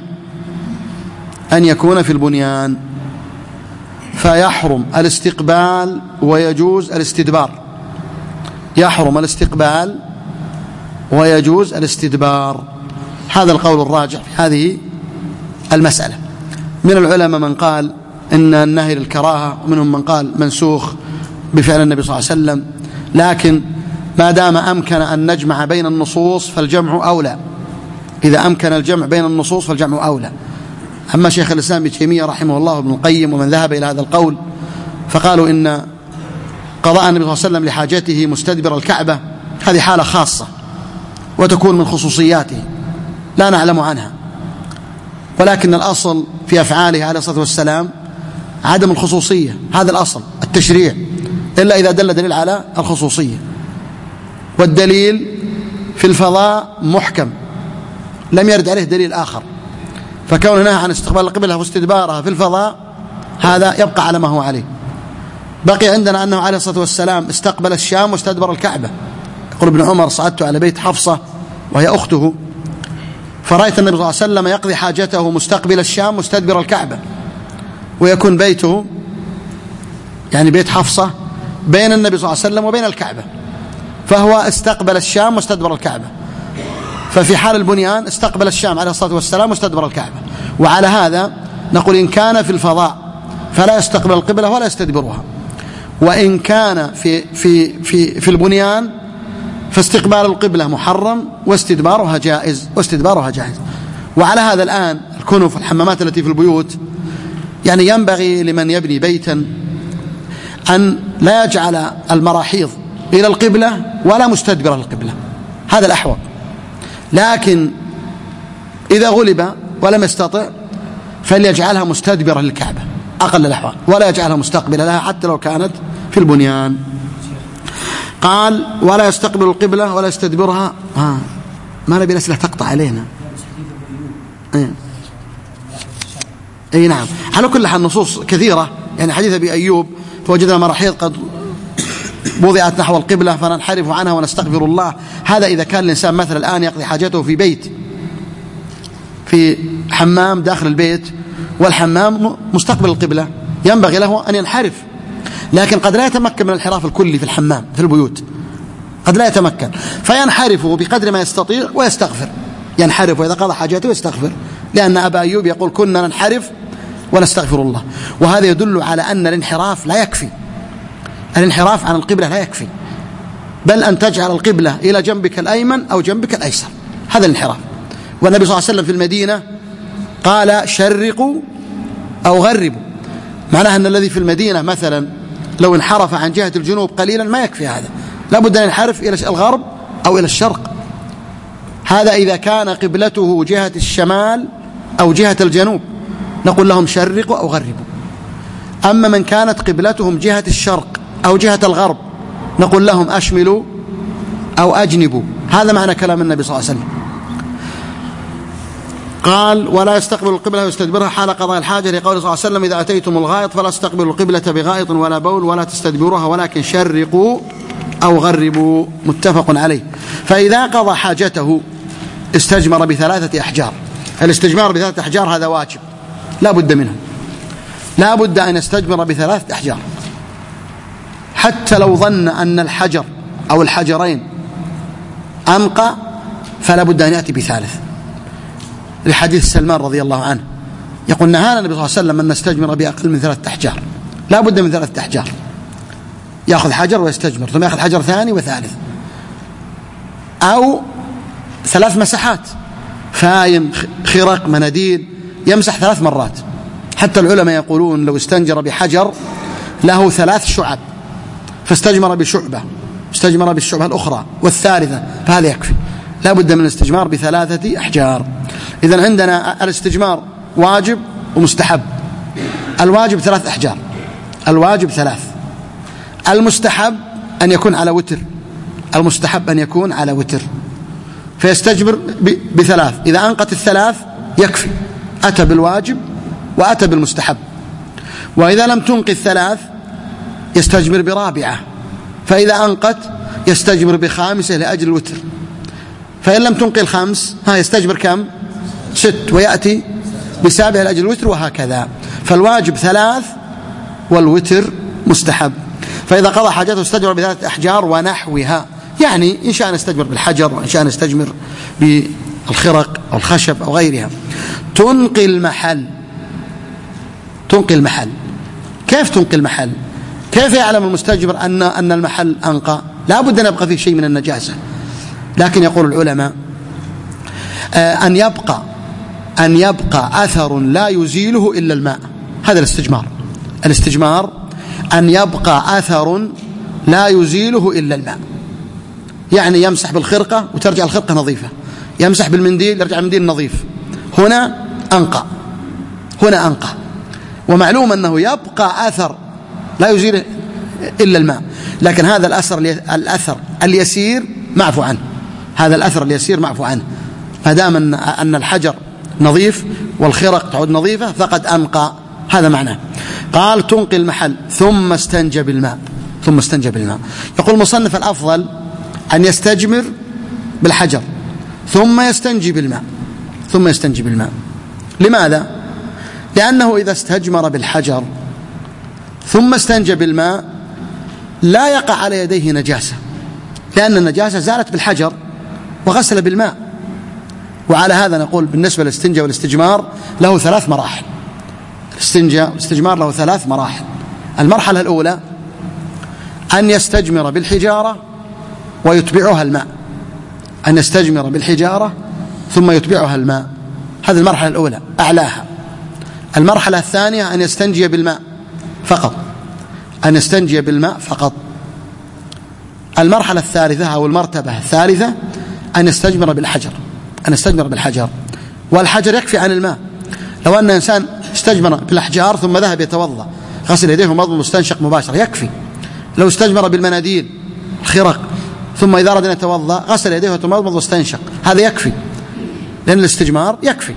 في البنيان، فيحرم الاستقبال ويجوز الاستدبار، يحرم الاستقبال ويجوز الاستدبار. هذا القول الراجح في هذه المسألة. من العلماء من قال إن النهي للكراهة، ومنهم من قال منسوخ بفعل النبي صلى الله عليه وسلم، لكن ما دام أمكن أن نجمع بين النصوص فالجمع أولى، إذا أمكن الجمع بين النصوص فالجمع أولى. أما شيخ الإسلام ابن تيمية رحمه الله وابن القيم ومن ذهب إلى هذا القول فقالوا إن قضاء النبي صلى الله عليه وسلم لحاجته مستدبر الكعبة هذه حالة خاصة وتكون من خصوصياته لا نعلم عنها، ولكن الأصل في أفعاله عليه الصلاة والسلام عدم الخصوصية، هذا الأصل التشريع، إلا إذا دل دليل على الخصوصية. والدليل في الفضاء محكم لم يرد عليه دليل آخر، فكون نهى عن استقبال القبلة واستدبارها في الفضاء هذا يبقى على ما هو عليه. بقي عندنا أنه عليه الصلاة والسلام استقبل الشام واستدبر الكعبة. يقول ابن عمر صعدت على بيت حفصة وهي أخته فرأيت النبي صلى الله عليه وسلم يقضي حاجته مستقبل الشام مستدبر الكعبة، ويكون بيته يعني بيت حفصة بين النبي صلى الله عليه وسلم وبين الكعبة، فهو استقبل الشام واستدبر الكعبة. ففي حال البنيان استقبل الشام عليه الصلاة والسلام واستدبر الكعبة. وعلى هذا نقول إن كان في الفضاء فلا يستقبل القبلة ولا يستدبرها، وإن كان في البنيان فاستقبال القبلة محرم واستدبارها جائز. وعلى هذا الآن الكنف والحمامات التي في البيوت، يعني ينبغي لمن يبني بيتا أن لا يجعل المراحيض إلى القبلة ولا مستدبر القبلة، هذا الأحوط، لكن إذا غلب ولم يستطع فليجعلها مستدبرة للكعبة أقل الأحوال، ولا يجعلها مستقبلة لها حتى لو كانت في البنيان. قال ولا يستقبل القبلة ولا يستدبرها. ما نبي الأسئلة تقطع علينا. أي نعم. على كل حال النصوص كثيرة، يعني حديث أبي أيوب فوجدنا مراحيض قد وضعت نحو القبلة فننحرف عنها ونستغفر الله. هذا إذا كان الإنسان مثلا الآن يقضي حاجته في بيت، في حمام داخل البيت والحمام مستقبل القبلة، ينبغي له أن ينحرف، لكن قد لا يتمكن من الانحراف الكلي في الحمام في البيوت، قد لا يتمكن، فينحرف بقدر ما يستطيع ويستغفر، ينحرف وإذا قضى حاجته يستغفر، لأن أبا أيوب يقول كنا ننحرف ونستغفر الله. وهذا يدل على أن الانحراف لا يكفي، الانحراف عن القبلة لا يكفي، بل أن تجعل القبلة إلى جنبك الأيمن أو جنبك الأيسر، هذا الانحراف. والنبي صلى الله عليه وسلم في المدينة قال شرقوا أو غربوا، معناها أن الذي في المدينة مثلا لو انحرف عن جهة الجنوب قليلا ما يكفي، هذا لابد أن ينحرف إلى الغرب أو إلى الشرق، هذا إذا كان قبلته جهة الشمال أو جهة الجنوب نقول لهم شرقوا أو غربوا. أما من كانت قبلتهم جهة الشرق أو جهة الغرب نقول لهم أشملوا أو أجنبوا. هذا معنى كلام النبي صلى الله عليه وسلم. قال ولا يستقبل القبلة ويستدبرها حال قضاء الحاجة، لقوله صلى الله عليه وسلم إذا أتيتم الغائط فلا تستقبلوا القبلة بغائط ولا بول ولا تستدبروها ولكن شرقوا أو غربوا، متفق عليه. فإذا قضى حاجته استجمر بثلاثة أحجار. الاستجمار بثلاثة أحجار هذا واجب لا بد منه، لا بد أن يستجمر بثلاثة أحجار، حتى لو ظن أن الحجر أو الحجرين أنقى فلا بد أن يأتي بثالث، لحديث سلمان رضي الله عنه يقول نهانا النبي صلى الله عليه وسلم أن نستجمر بأقل من 3 أحجار، لا بد من 3 أحجار، يأخذ حجر ويستجمر ثم يأخذ حجر ثاني وثالث، أو 3 مسحات، فايم خرق مناديل، يمسح 3 مرات. حتى العلماء يقولون لو استنجر بحجر له 3 شعب فاستجمر بشعبة، استجمر بالشعبة الأخرى والثالثة، فهذا يكفي، لا بد من الاستجمار ب3 أحجار. إذن عندنا الاستجمار واجب ومستحب. الواجب 3 أحجار، الواجب 3، المستحب أن يكون على وتر، المستحب أن يكون على وتر، فيستجمر ب3، إذا أنقت 3 يكفي، أتى بالواجب وأتى بالمستحب. وإذا لم تنقذ 3 يستجمر ب4، فإذا أنقت يستجمر ب5 لأجل الوتر، فإن لم تنقل 5 يستجمر كم؟ 6، ويأتي ب7 لأجل الوتر، وهكذا. فالواجب 3 والوتر مستحب. فإذا قضى حاجته استجمر ب3 أحجار ونحوها، يعني إن شاء نستجمر بالحجر وإن شاء نستجمر بالخرق أو الخشب أو غيرها. تنقي المحل، تنقي المحل. كيف تنقي المحل؟ كيف يعلم المستجمر أن المحل أنقى؟ لا بد أن يبقى فيه شيء من النجاسة، لكن يقول العلماء أن يبقى أثر لا يزيله إلا الماء، هذا الاستجمار. الاستجمار أن يبقى أثر لا يزيله إلا الماء، يعني يمسح بالخرقة وترجع الخرقة نظيفة، يمسح بالمنديل يرجع المنديل نظيف، هنا أنقى، هنا أنقى. ومعلوم أنه يبقى أثر لا يزيله إلا الماء، لكن هذا الأثر اليسير معفو عنه، هذا الأثر اليسير معفو عنه، ما دام أن الحجر نظيف والخرق تعود نظيفة فقد أنقى، هذا معناه. قال تنقي المحل ثم استنجى بالماء، ثم استنجى بالماء. يقول المصنف الأفضل أن يستجمر بالحجر ثم يستنجي بالماء، ثم يستنجي بالماء. لماذا؟ لأنه إذا استجمر بالحجر ثم استنجى بالماء لا يقع على يديه نجاسة، لأن النجاسة زالت بالحجر وغسل بالماء. وعلى هذا نقول بالنسبة للاستنجاء والاستجمار له 3 مراحل. الاستنجاء والاستجمار له 3 مراحل. المرحلة الأولى أن يستجمر بالحجارة ويتبعها الماء، أن يستجمر بالحجارة ثم يتبعها الماء، هذه المرحلة الأولى أعلاها. المرحلة الثانية أن يستنجي بالماء فقط، أن يستنجي بالماء فقط. المرحلة الثالثة أو المرتبة الثالثة أن يستجمر بالحجر أن يستجمر بالحجر، والحجر يكفي عن الماء. لو أن إنسان استجمر بالأحجار ثم ذهب يتوضأ غسل يديه ومضمض واستنشق مباشرة يكفي. لو استجمر بالمناديل الخرق ثم إذا أراد أن يتوضأ غسل يديه وتمضمض واستنشق، هذا يكفي، لأن الاستجمار يكفي.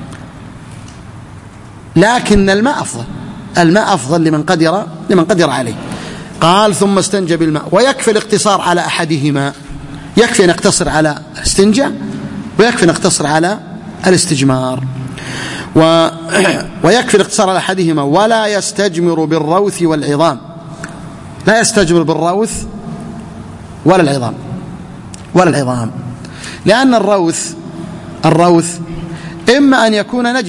لكن الماء أفضل، الماء أفضل لمن قدر عليه. قال ثم استنجى بالماء، ويكفي الاقتصار على أحدهما، يكفي أن يقتصر على الاستنجاء ويكفي أن يقتصر على الاستجمار. ويكفي الاقتصار على أحدهما ولا يستجمر بالروث والعظام، لا يستجمر بالروث ولا العظام، لأن الروث إما أن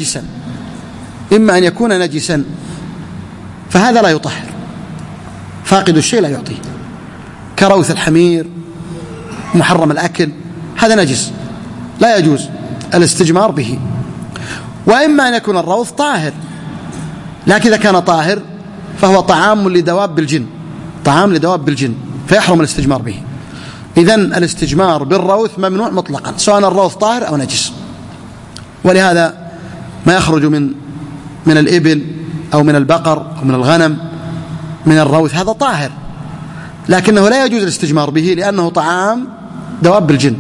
يكون نجسا فهذا لا يطهر، فاقد الشيء لا يعطيه، كروث الحمير محرم الأكل، هذا نجس لا يجوز الاستجمار به. وإما أن يكون الروث طاهر، لكن إذا كان طاهر فهو طعام لدواب بالجن فيحرم الاستجمار به. إذن الاستجمار بالروث ممنوع مطلقا، سواء الروث طاهر أو نجس. ولهذا ما يخرج من الإبل أو من البقر أو من الغنم من الروث هذا طاهر، لكنه لا يجوز الاستجمار به لأنه طعام دواب الجن.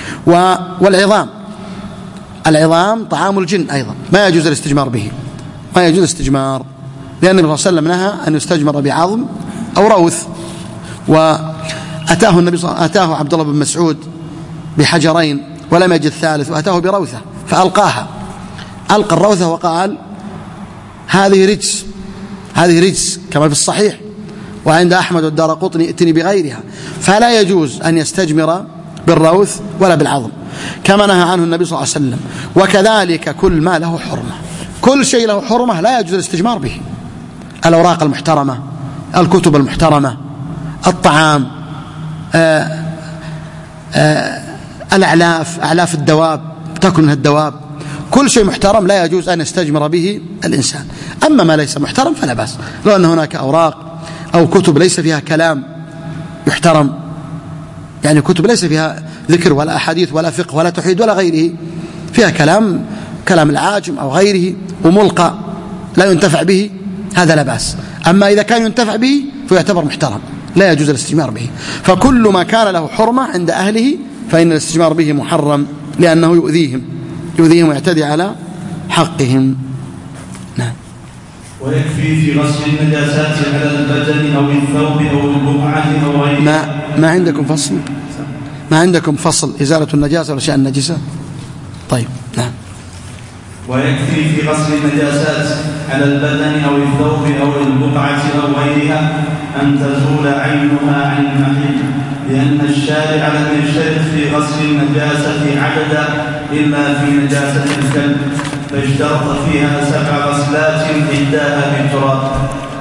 العظام طعام الجن أيضا ما يجوز الاستجمار به، ما يجوز الاستجمار، لأن النبي صلى الله عليه وسلم نهى أن يستجمر بعظم أو روث. وأتاه عبد الله بن مسعود بحجرين ولم يجد ثالث، وأتاه بروثة فألقاها، ألقى الروثة وقال هذه رجس كما في الصحيح، وعند أحمد والدارقطني ائتني بغيرها. فلا يجوز أن يستجمر بالروث ولا بالعظم كما نهى عنه النبي صلى الله عليه وسلم. وكذلك كل ما له حرمة، كل شيء له حرمة لا يجوز الاستجمار به، الأوراق المحترمة، الكتب المحترمة، الطعام، أعلاف الدواب تأكل منها الدواب، كل شيء محترم لا يجوز أن يستجمر به الإنسان. أما ما ليس محترم فلا بأس، لو أن هناك أوراق أو كتب ليس فيها كلام يحترم، يعني كتب ليس فيها ذكر ولا أحاديث ولا فقه ولا توحيد ولا غيره، فيها كلام العاجم أو غيره وملقى لا ينتفع به، هذا لا بأس. أما إذا كان ينتفع به فيعتبر محترم لا يجوز الاستجمار به. فكل ما كان له حرمة عند أهله فإن الاستجمار به محرم، لأنه يؤذيهم ويعتدي على حقهم. نعم. ويكفي في غسل النجاسات على البدن أو الثوب أو البقعة أو غيرها. ما عندكم فصل إزالة النجاسة والأشياء النجسة؟ طيب نعم. ويكفي في غسل النجاسات على البدن أو الثوب أو البقعة أو غيرها أن تزول عينها عن المحل، لأن الشارع لم يشترط في غسل النجاسة عددا إلا في نجاسة الكلب، فاشترط فيها 7 غسلات إحداها بالتراب.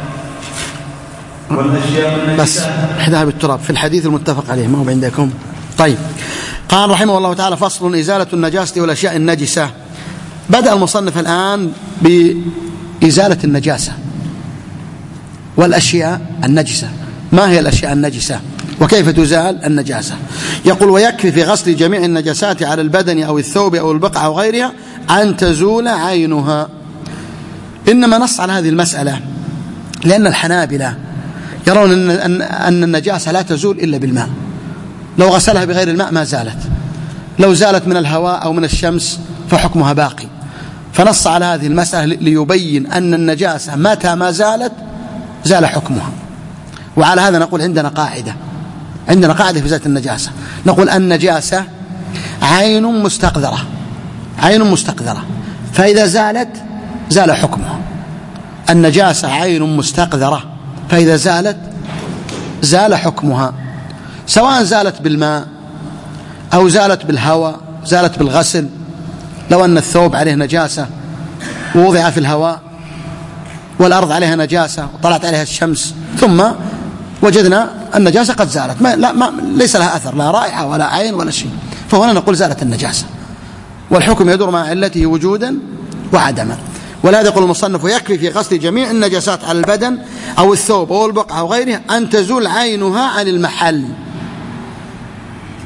والأشياء النجسة بس إحداها بالتراب في الحديث المتفق عليه، ما هو عندكم؟ طيب. قال رحمه الله تعالى: فصل: إزالة النجاسة والأشياء النجسة. بدأ المصنف الآن بإزالة النجاسة والأشياء النجسة. ما هي الأشياء النجسة وكيف تزال النجاسة؟ يقول: ويكفي في غسل جميع النجاسات على البدن أو الثوب أو البقعة أو غيرها أن تزول عينها. إنما نص على هذه المسألة لأن الحنابلة يرون أن النجاسة لا تزول إلا بالماء، لو غسلها بغير الماء ما زالت، لو زالت من الهواء أو من الشمس فحكمها باقي. فنص على هذه المسألة ليبين أن النجاسة متى ما زالت زال حكمها. وعلى هذا نقول عندنا قاعدة في إزالة النجاسة، نقول النجاسة عين مستقذرة، فإذا زالت زال حكمها. النجاسة عين مستقذرة، فإذا زالت زال حكمها، سواء زالت بالماء أو زالت بالهواء، زالت بالغسل. لو أن الثوب عليه نجاسة ووضع في الهواء والأرض عليها نجاسة وطلعت عليها الشمس ثم وجدنا النجاسة قد زالت، ليس لها أثر، لا رائحة ولا عين ولا شيء، فهنا نقول زالت النجاسة، والحكم يدور مع علته وجودا وعدما. ولهذا يقول المصنف: ويكفي في غسل جميع النجاسات على البدن أو الثوب أو البقعة أو غيرها أن تزول عينها عن المحل.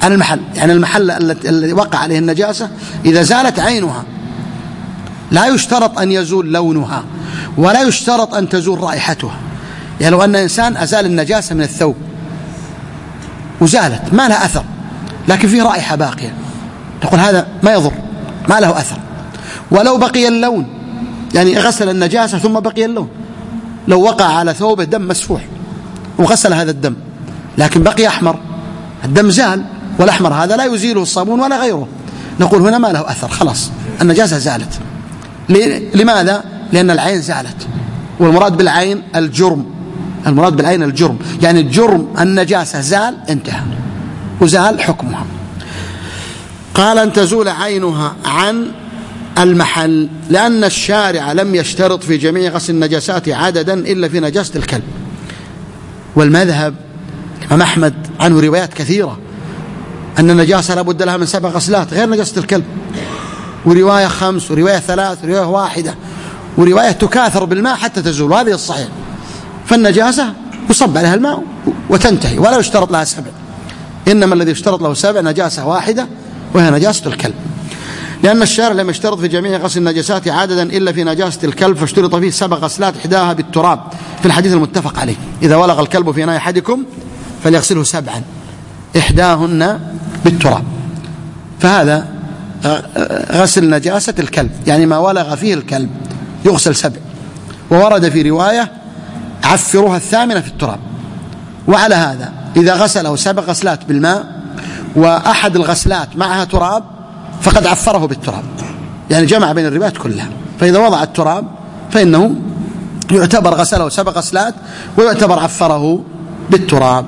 عن المحل، يعني المحل الذي وقع عليه النجاسة إذا زالت عينها، لا يشترط أن يزول لونها ولا يشترط أن تزول رائحتها. يعني لو أن إنسان أزال النجاسة من الثوب وزالت ما لها أثر لكن فيه رائحة باقية، تقول هذا ما يضر ما له أثر. ولو بقي اللون، يعني غسل النجاسة ثم بقي اللون، لو وقع على ثوبه دم مسفوح وغسل هذا الدم لكن بقي أحمر، الدم زال والأحمر هذا لا يزيله الصابون ولا غيره، نقول هنا ما له أثر، خلاص النجاسة زالت. لماذا؟ لأن العين زالت، والمراد بالعين الجرم، المراد بالعين الجرم، يعني الجرم النجاسة زال انتهى وزال حكمها. قال أن تزول عينها عن المحل، لأن الشارع لم يشترط في جميع غسل النجاسات عددا إلا في نجاسة الكلب. والمذهب الإمام أحمد عنه روايات كثيرة أن النجاسة لابد لها من 7 غسلات غير نجاسة الكلب، ورواية 5 ورواية 3 ورواية 1 ورواية تكاثر بالماء حتى تزول، وهذه الصحيح. فالنجاسة يصب عليها الماء وتنتهي ولا يشترط لها 7، إنما الذي يشترط له 7 نجاسة واحدة وهي نجاسة الكلب. لأن الشارع لم يشترط في جميع غسل النجاسات عددا إلا في نجاسة الكلب، فاشترط فيه 7 غسلات إحداها بالتراب في الحديث المتفق عليه: إذا ولغ الكلب في إناء أحدكم فليغسله 7 إحداهن بالتراب. فهذا غسل نجاسة الكلب، يعني ما ولغ فيه الكلب يغسل 7. وورد في رواية عفروها 8 في التراب. وعلى هذا إذا غسله 7 غسلات بالماء وأحد الغسلات معها تراب فقد عفره بالتراب، يعني جمع بين الروايات كلها. فإذا وضع التراب فإنه يعتبر غسله 7 غسلات ويعتبر عفره بالتراب.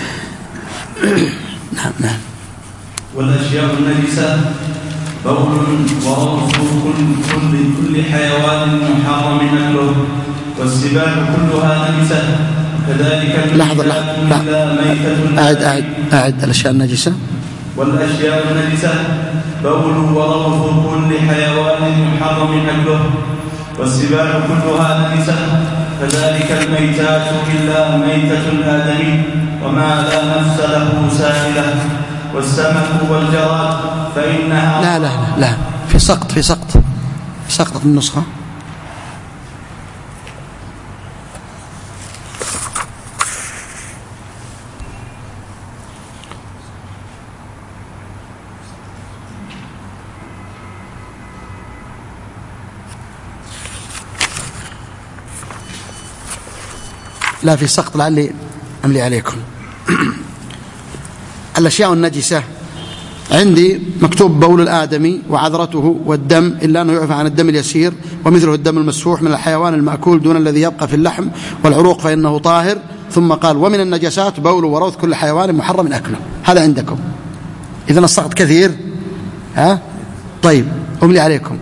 نعم. والأشياء النجسة بول وروث كل حيوان محرم أكله، والسباع كلها نجسة، كذلك لحظة أعد الأشياء النجسة. والأشياء النجسة بول وروث كل حيوان محرم أكله، والسباع كلها نجسة، كذلك الميتات إلا ميتة الآدمي وما لا نفس له سائلة، والسمك والجراد فإنها لا في سقط النسخة. لا في سقط، لعلي أملي عليكم. الأشياء النجسة عندي مكتوب بول الآدمي وعذرته والدم إلا أنه يعفى عن الدم اليسير ومثله الدم المسفوح من الحيوان المأكول دون الذي يبقى في اللحم والعروق فإنه طاهر. ثم قال ومن النجسات بول وروث كل حيوان محرم أكله. هذا عندكم. إذن السقط كثير. طيب أملي عليكم،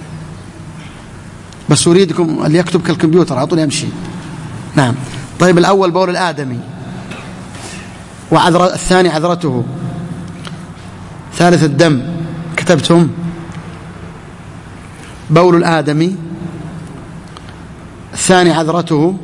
بس أريدكم اللي يكتب كالكمبيوتر أعطوني أمشي. نعم. طيب الأول بول الآدمي، الثاني عذرته، ثالث الدم. كتبتم بول الآدمي، الثاني عذرته،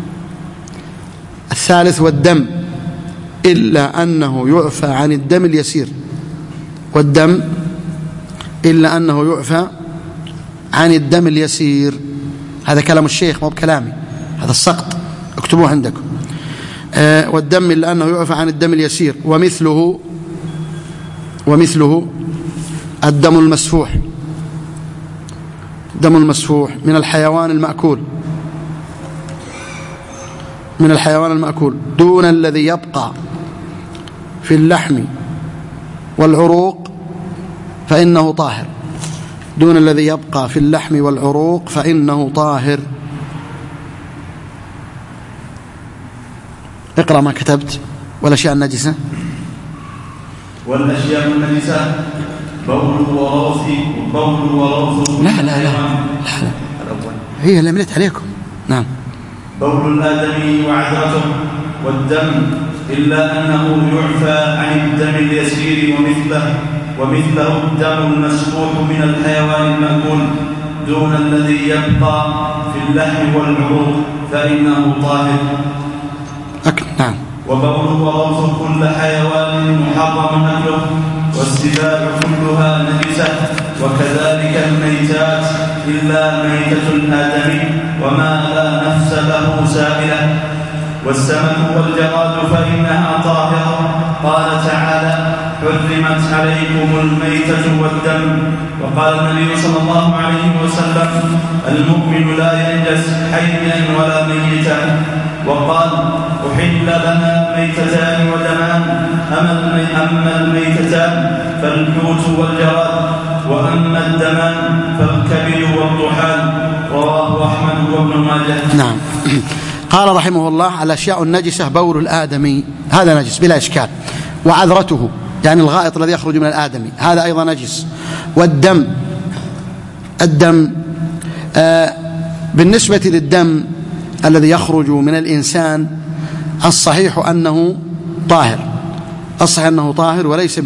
الثالث والدم إلا أنه يعفى عن الدم اليسير، والدم إلا أنه يعفى عن الدم اليسير. هذا كلام الشيخ مو بكلامي، هذا السقط اكتبوه عندكم. والدم إلا أنه يعفى عن الدم اليسير، ومثله الدم المسفوح، دم المسفوح من الحيوان المأكول دون الذي يبقى في اللحم والعروق فإنه طاهر، دون الذي يبقى في اللحم والعروق فإنه طاهر. اقرأ ما كتبت. والأشياء النجسة، والأشياء النجسة بول وروث لا هي اللي ملت عليكم. نعم. بول الآدمي وعذرته والدم إلا أنه يعفى عن الدم اليسير ومثله الدم المسفوح من الحيوان المأكول دون الذي يبقى في اللحم والعروق فإنه طاهر. نعم. وبول وروث كل حيوان محرم أكله، والسباع كلها نجسة، وكذلك الميتات إلا ميتة الآدمي وما لا نفس له سائلة، والسمك والجراد فإنها طاهرة. قال تعالى: حرمت عليكم الميتة والدم. وقال النبي صلى الله عليه وسلم: المؤمن لا ينجس حيا ولا ميتا. وقال: أحل لنا ميتتان ودمان، أما الميتتان فالحوت والجراد، وأما الدمان فالكبد والطحال. رواه أحمد وابن ماجه. نعم. قال رحمه الله: الأشياء النجسة بول الآدمي، هذا نجس بلا إشكال، وعذرته يعني الغائط الذي يخرج من الآدمي هذا أيضا نجس، والدم بالنسبة للدم الذي يخرج من الإنسان الصحيح أنه طاهر، الصحيح أنه طاهر وليس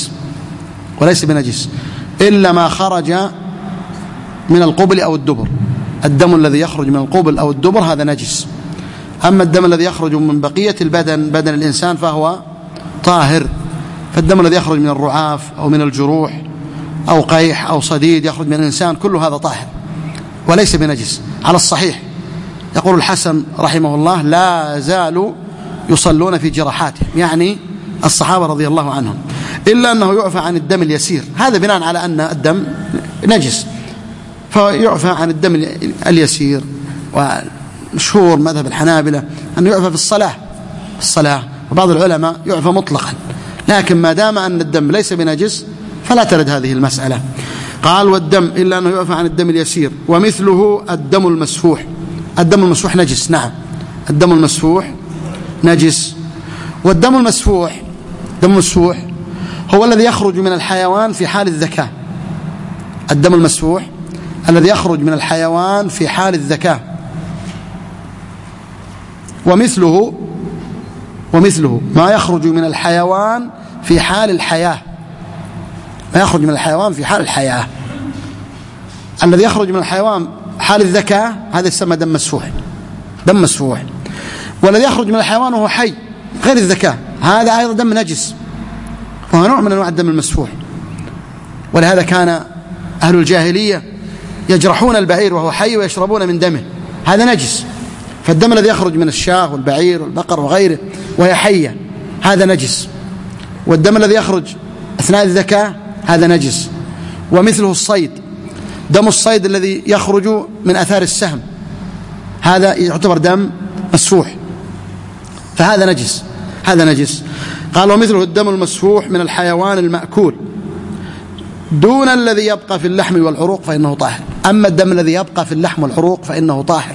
بنجس إلا ما خرج من القبل أو الدبر. الدم الذي يخرج من القبل أو الدبر هذا نجس، أما الدم الذي يخرج من بقية بدن الإنسان فهو طاهر. فالدم الذي يخرج من الرعاف أو من الجروح أو قيح أو صديد يخرج من الإنسان كل هذا طاهر وليس بنجس على الصحيح. يقول الحسن رحمه الله: لا زالوا يصلون في جراحاتهم، يعني الصحابة رضي الله عنهم، إلا أنه يعفى عن الدم اليسير. هذا بناء على أن الدم نجس، فيعفى عن الدم اليسير. ومشهور مذهب الحنابلة أنه يعفى في الصلاة، وبعض العلماء يعفى مطلقا، لكن ما دام أن الدم ليس بنجس فلا ترد هذه المسألة. قال: والدم إلا أنه يعفى عن الدم اليسير، ومثله الدم المسفوح. الدم المسفوح نجس، نعم، الدم المسفوح نجس. والدم المسفوح هو الذي يخرج من الحيوان في حال الذكاء. الدم المسفوح الذي يخرج من الحيوان في حال الذكاء. ومثله ما يخرج من الحيوان في حال الحياة. الذي يخرج من الحيوان حال الذكاء هذا يسمى دم مسفوح. والذي يخرج من الحيوان وهو حي غير الذكاء هذا أيضا دم نجس، وهو نوع من أنواع الدم المسفوح. ولهذا كان أهل الجاهلية يجرحون البعير وهو حي ويشربون من دمه، هذا نجس. فالدم الذي يخرج من الشاة والبعير والبقر وغيره وهي حية هذا نجس، والدم الذي يخرج أثناء الذكاء هذا نجس. ومثله الصيد، دم الصيد الذي يخرج من أثار السهم هذا يعتبر دم مسفوح، فهذا نجس. قال: ومثله الدم المسفوح من الحيوان المأكول دون الذي يبقى في اللحم والعروق فإنه طاهر. أما الدم الذي يبقى في اللحم والعروق فإنه طاهر،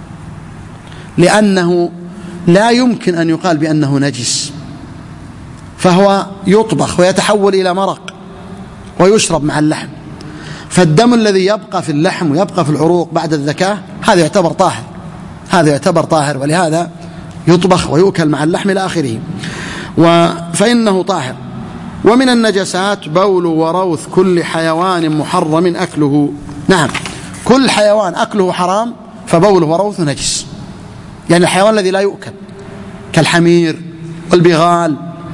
لأنه لا يمكن أن يقال بأنه نجس، فهو يطبخ ويتحول إلى مرق ويشرب مع اللحم. فالدم الذي يبقى في اللحم ويبقى في العروق بعد الذكاء هذا يعتبر طاهر، ولهذا يطبخ ويؤكل مع اللحم إلى آخره، فإنه طاهر. ومن النجسات بول وروث كل حيوان محرم أكله. نعم، كل حيوان أكله حرام فبوله وروثه نجس، يعني الحيوان الذي لا يؤكل كالحمير والبغال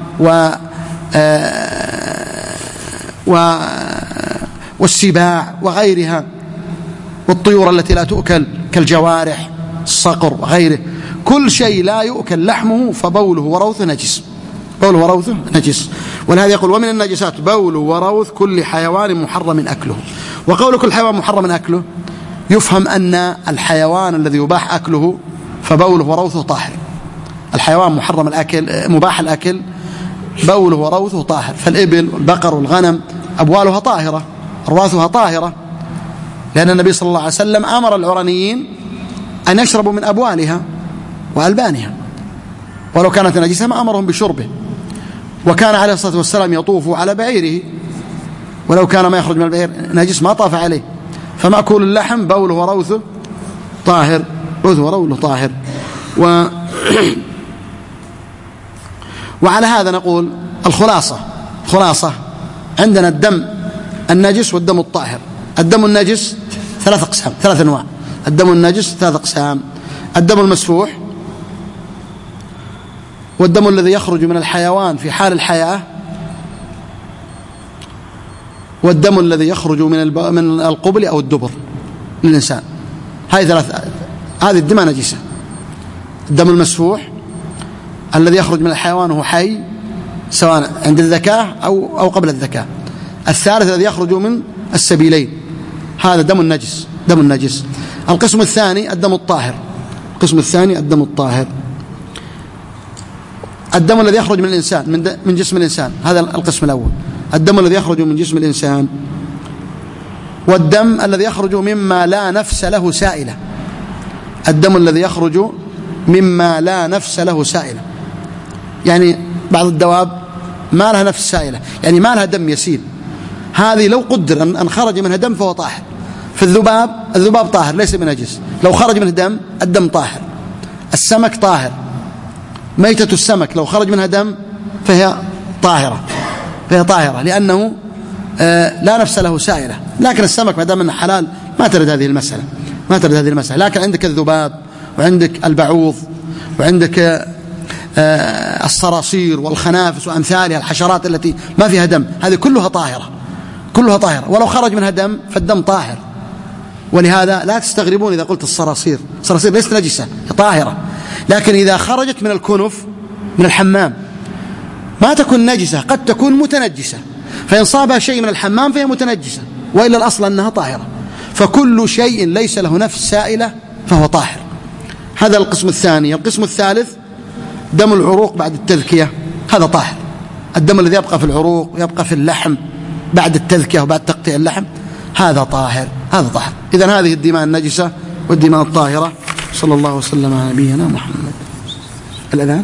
والسباع وغيرها، والطيور التي لا تؤكل كالجوارح الصقر وغيره، كل شيء لا يؤكل لحمه فبوله وروثه نجس. ولهذا يقول: ومن النجسات بول وروث كل حيوان محرم أكله. وقول كل حيوان محرم أكله يفهم أن الحيوان الذي يباح أكله فبوله وروثه طاهر. الحيوان مباح الأكل بوله وروثه طاهر، فالإبل والبقر والغنم أبوالها طاهرة، أرواثها طاهرة، لأن النبي صلى الله عليه وسلم أمر العرنيين أن يشربوا من أبوالها وألبانها، ولو كانت نجسة ما أمرهم بشربه. وكان عليه الصلاة والسلام يطوف على بعيره، ولو كان ما يخرج من البعير نجس ما طاف عليه. فمأكول اللحم بوله وروثه طاهر، وعلى هذا نقول الخلاصة عندنا الدم النجس والدم الطاهر. الدم النجس ثلاث أنواع. الدم النجس 3 أقسام: الدم المسفوح والدم الذي يخرج من الحيوان في حال الحياة، والدم الذي يخرج من القبل أو الدبر للإنسان. هذه الدماء نجسة. الدم المسفوح الذي يخرج من الحيوان وهو حي سواء عند الذكاة أو قبل الذكاة. الثالث الذي يخرج من السبيلين، هذا دم النجس، دم النجس. القسم الثاني الدم الطاهر. القسم الثاني الدم الطاهر، الدم الذي يخرج من الإنسان من جسم الإنسان، هذا القسم الأول، الدم الذي يخرج من جسم الإنسان، والدم الذي يخرج مما لا نفس له سائلة. الدم الذي يخرج مما لا نفس له سائلة، يعني بعض الدواب ما لها نفس سائلة، يعني ما لها دم يسيل، هذه لو قدر أن خرج منها دم فهو طاهر. في الذباب طاهر ليس بنجس، لو خرج منه دم الدم طاهر. السمك طاهر، ميتة السمك لو خرج منها دم فهي طاهرة، لأنه لا نفس له سائلة. لكن السمك ما دام انه حلال ما ترد هذه المسألة. لكن عندك الذباب وعندك البعوض وعندك الصراصير والخنافس وأمثالها، الحشرات التي ما فيها دم، هذه كلها طاهرة، ولو خرج منها دم فالدم طاهر. ولهذا لا تستغربون إذا قلت الصراصير ليست نجسة، طاهرة. لكن إذا خرجت من الكنف من الحمام ما تكون نجسة، قد تكون متنجسة، فإن صابها شيء من الحمام فهي متنجسة، وإلا الأصل أنها طاهرة. فكل شيء ليس له نفس سائلة فهو طاهر. هذا القسم الثاني. القسم الثالث دم العروق بعد التذكية، هذا طاهر. الدم الذي يبقى في العروق ويبقى في اللحم بعد التذكية وبعد تقطيع اللحم هذا طاهر. إذن هذه الدماء النجسة والدماء الطاهرة. صلى الله وسلم على نبينا محمد. الأذان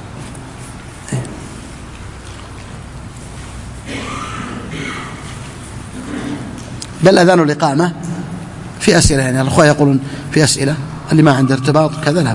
بل أذان الإقامة في أسئلة، يعني الأخوة يقولون في أسئلة اللي ما عنده ارتباط كذا لا